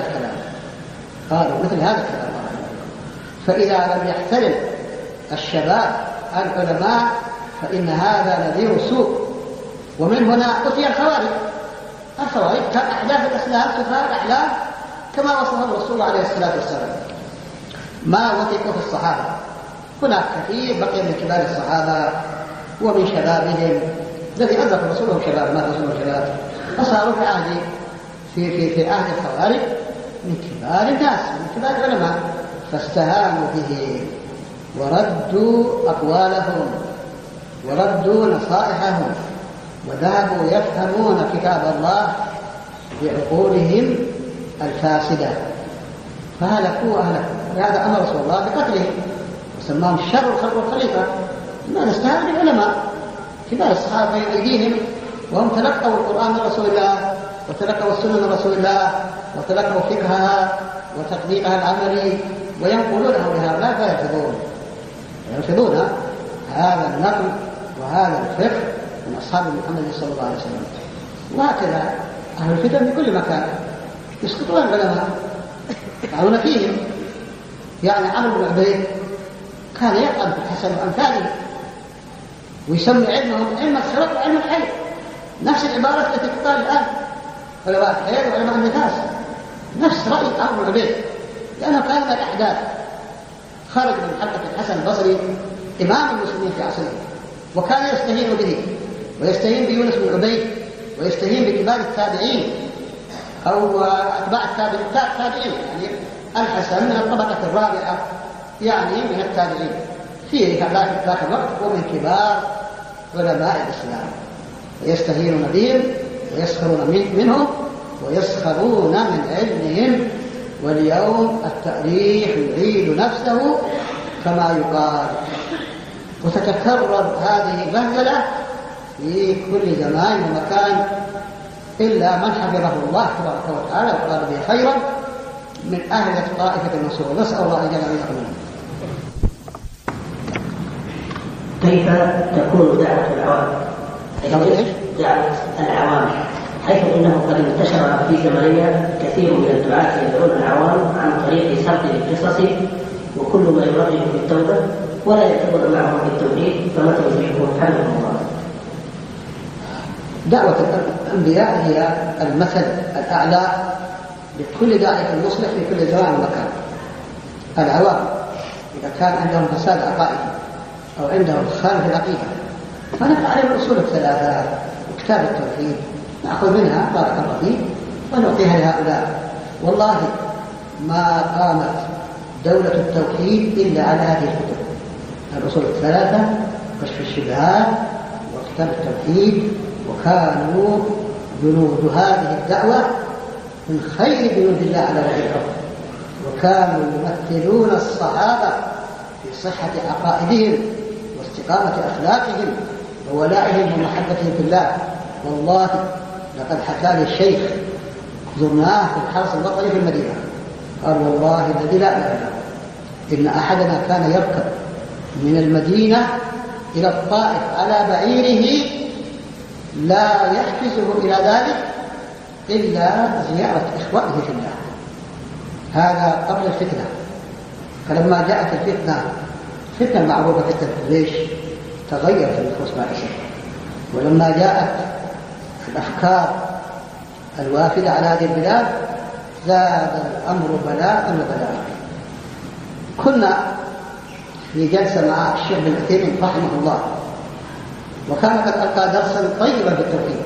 الكلام. فإذا لم يحترم الشباب العلماء فإن هذا نذير سوء. ومن هنا أتي الخوارج كان أحداث الإسلام تثار الأحلام كما وصفه الرسول عليه الصلاة والسلام، ما وثقوا في الصحابة. هناك كثير بقي من كبار الصحابة ومن شبابهم الذي أدرك رسولهم شباب ما رسولهم شباب، فصاروا في عهد الخوارج من كبار الناس من كبار العلماء، فاستهانوا به وردوا أقوالهم وردوا نصائحهم وذهبوا يفهمون كتاب الله بعقولهم الفاسدة فهلكوا لهذا أمر رسول الله بقتلهم وسماهم شر الخلق والخليفة. ما استهانوا بالعلماء كبار الصحابة في أيديهم وهم تلقوا القرآن من رسول الله وتلقوا السنة من رسول الله وتلقوا فقهها وتطبيقها العملي وينقلونه لهؤلاء فيرفضون هذا النقل وهذا الفقه من أصحاب محمد صلى الله عليه وسلم. وهكذا أهل الفتن في كل مكان يسقطون العلماء يقعون فيهم. يعني عمرو بن عبيد كان يقعد في الحسن وأمثاله ويسمي علمهم علم الخلق وعلم الحي، نفس العبارة التي تقال الآن علماء الحياة وعلماء النفاس، نفس رأي عمرو بن عبيد، لأنه كان من الأحداث خرج من حلقة الحسن البصري إمام المسلمين في عصره، وكان يستهين به ويستهين بيونس بن عبيد ويستهين بكبار التابعين أو أتباع التابعين، يعني الحسن من الطبقة الرابعة يعني من التابعين في ذاك الوقت ومن كبار علماء الإسلام، ويستهينون بهم ويسخرون منهم ويسخرون من علمهم. واليوم التاريخ يعيد نفسه كما يقال، وتتكرر هذه البهدلة في كل زمان ومكان إلا من حفظه الله تبارك وتعالى وقال به خيرا من أهل الطائفة المنصورة. نسأل الله أن يجعلنا منهم. كيف تكون دعوة العوام؟ دعوة العوام حيث انه قد انتشر في زماننا كثير من الدعاة يدعون العوام عن طريق سرد القصص وكل ما يرغب في التوبة ولا يتبع معهم في التوحيد، فما توجيهكم حفظكم الله؟ دعوة الأنبياء هي المثل الأعلى لكل داعية مصلح في كل زمان ومكان. العوام إذا كان عندهم فساد عقائدي أو عندهم خلل في العقيدة فنقرأ عليهم الأصول الثلاثة وكتاب التوحيد نأخذ منها بارك الله فيه ونعطيها لهؤلاء. والله ما قامت دولة التوحيد إلا على هذه الكتب، الأصول الثلاثة كشف الشبهات وكتاب التوحيد، وكانوا جنود هذه الدعوة من خير جنود الله على وجه الأرض، وكانوا يمثلون الصحابة في صحة عقائدهم واستقامة أخلاقهم وولائهم ومحبتهم في الله. والله لقد حكى لي الشيخ زرناه في الحرس الوطني في المدينة قال والله الذي لا إله إلا هو إن أحدنا كان يركب من المدينة إلى الطائف على بعيره لا يحفزه إلى ذلك إلا زيارة إخوانه في الله. هذا قبل الفتنة. فلما جاءت الفتنة فتنة معروفة فتنة قريش تغير في النفوس مع الأسف، ولما جاءت الأفكار الوافدة على هذه البلاد زاد الأمر بلاء وبلاء. كنا في جلسة مع الشيخ بن عثيمين رحمه الله، وكان قد ألقى درسا طيبا بالتوحيد،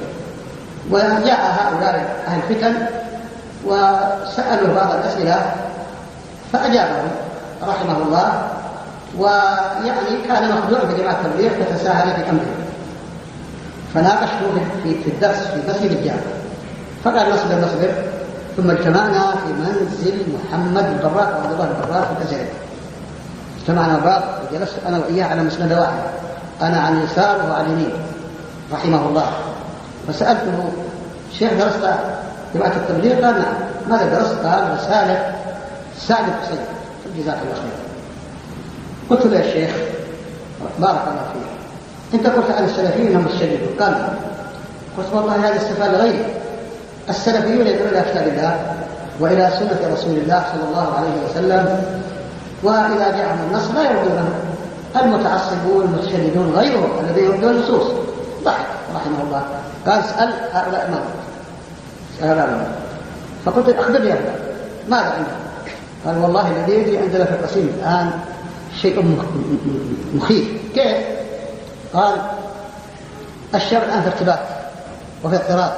وجاء هؤلاء أهل الفتن وسألوا بعض الأسئلة فأجابه رحمه الله، ويعني كان مخدوع بجماعة التبليغ فتساهل في أمره، فناقشته في الدرس في مسجد الجامع، فقال نصبر، ثم اجتمعنا في منزل محمد البراق وعبد الله البراق في الأزهر. اجتمعنا الباب وجلست أنا وإياه على مسندة واحدة، أنا عن يسار وهو عن يمين رحمه الله. فسألته: شيخ درست جماعة التبليغ؟ قال: نعم. ماذا درست؟ قال: رسالة سعد الحسين، جزاك الله خير. قلت له: يا شيخ بارك الله فيك، أنت قلت عن السلفيين أنهم الشديدون. قال: نعم. قلت: والله هذا استفاد غيري، السلفيون يدعون إلى كتاب الله وإلى سنة رسول الله صلى الله عليه وسلم، وإذا جاءهم النص لا يردونه. المتعصبون المتشددون غيرهم الذين يردون النصوص. ضحك رحمه الله. قال: اسأل هؤلاء ماذا؟ فقلت: أخبرني يا أخبار ماذا عندك؟ قال: والله الذي يجري عندنا في القصيم الآن شيء مخيف. كيف؟ قال: الشباب الآن في ارتباك وفي اضطراب،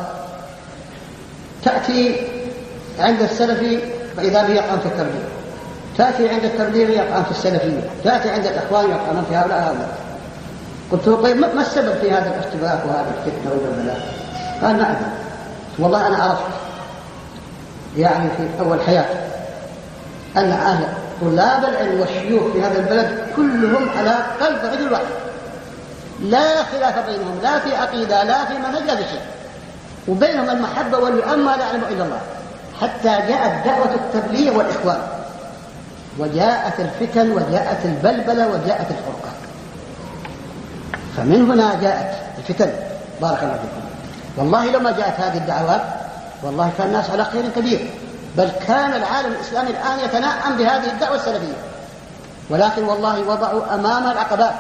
تأتي عند السلفي فإذا به يقعن في التبليغ، تأتي عند التبليغ يقعن في السلفية، تأتي عند الإخوان يقعن في هؤلاء. قلت له: طيب ما السبب في هذا الارتباك وهذه الفتنة والبلاء؟ قال: نعم والله أنا عرفت يعني في أول حياتي أن أهل طلاب العلم والشيوخ في هذا البلد كلهم على قلب رجل واحد، لا خلاف بينهم لا في عقيدة لا في منهج لا في شيء، وبينهم المحبة واللؤم لا يعلم إلا الله، حتى جاءت دعوة التبليغ والإخوان، وجاءت الفتن وجاءت البلبلة وجاءت الفرقة. فمن هنا جاءت الفتن. بارك الله فيكم. والله لما جاءت هذه الدعوات والله كان الناس على خير كبير، بل كان العالم الإسلامي الآن يتنعم بهذه الدعوة السلفية، ولكن والله وضعوا أمامها العقبات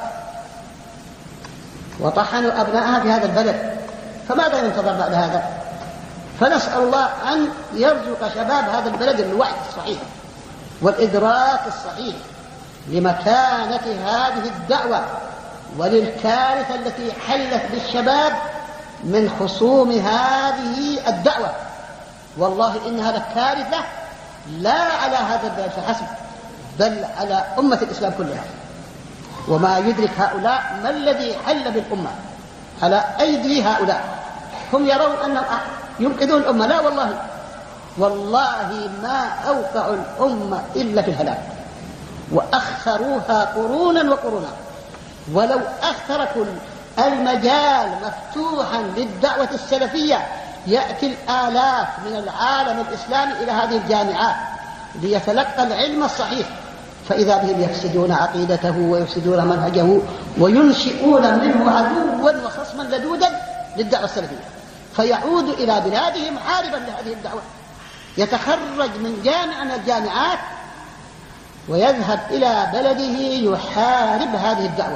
وطحنوا أبنائها في هذا البلد. فماذا ينتظر بعد هذا؟ فنسأل الله أن يرزق شباب هذا البلد الوعي الصحيح والإدراك الصحيح لمكانة هذه الدعوة وللكارثة التي حلت بالشباب من خصوم هذه الدعوة. والله إنها لكارثة لا على هذا البلد فحسب، بل على أمة الإسلام كلها. وما يدرك هؤلاء ما الذي حل بالأمة على أيدي هؤلاء. هم يرون أنهم ينقذون الأمة، لا والله ما أوقعوا الأمة إلا في الهلاك، وأخسروها قرونا وقرونا. ولو أخركوا المجال مفتوحا للدعوة السلفية يأتي الآلاف من العالم الإسلامي إلى هذه الجامعات ليتلقى العلم الصحيح، فإذا بهم يفسدون عقيدته ويفسدون منهجه وينشئون منه عدوا وخصما لدودا للدعوة السلفية، فيعود إلى بلاده محاربا لهذه الدعوة، يتخرج من جامعة من الجامعات ويذهب إلى بلده يحارب هذه الدعوة.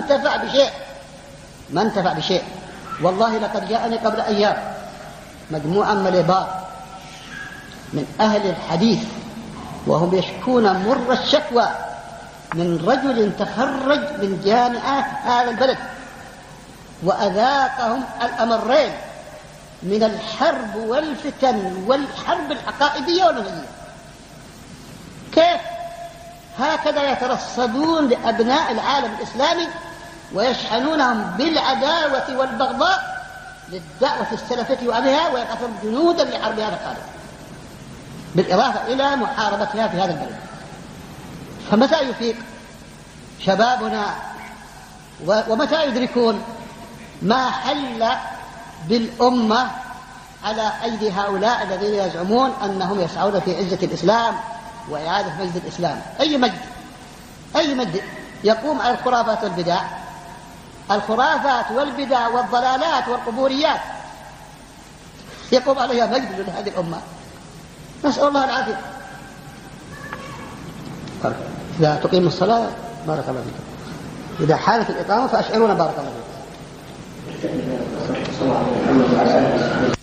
ما انتفع بشيء. والله لقد جاءني قبل أيام مجموعة من الإباء من أهل الحديث وهم يشكون مر الشكوى من رجل تخرج من جامعات هذا البلد وأذاقهم الأمرين من الحرب والفتن والحرب العقائدية والمنهجية. كيف هكذا يترصدون لأبناء العالم الإسلامي ويشحنونهم بالعداوة والبغضاء للدعوة السلفية وأهلها، ويقتلون جنودا لحرب هذا القادم بالإضافة إلى محاربتها في هذا البلد. فمتى يفيق شبابنا ومتى يدركون ما حل بالأمة على أيدي هؤلاء الذين يزعمون أنهم يسعون في عزة الإسلام وإعادة مجد الإسلام؟ أي مجد يقوم على الخرافات والبدع، الخرافات والبدع والضلالات والقبوريات يقوم عليها مجد لهذه الأمة؟ نسأل الله العافية. إذا تقيم الصلاة بارك الله فيكم، إذا حالت الإقامة فأشعرونا بارك الله فيكم.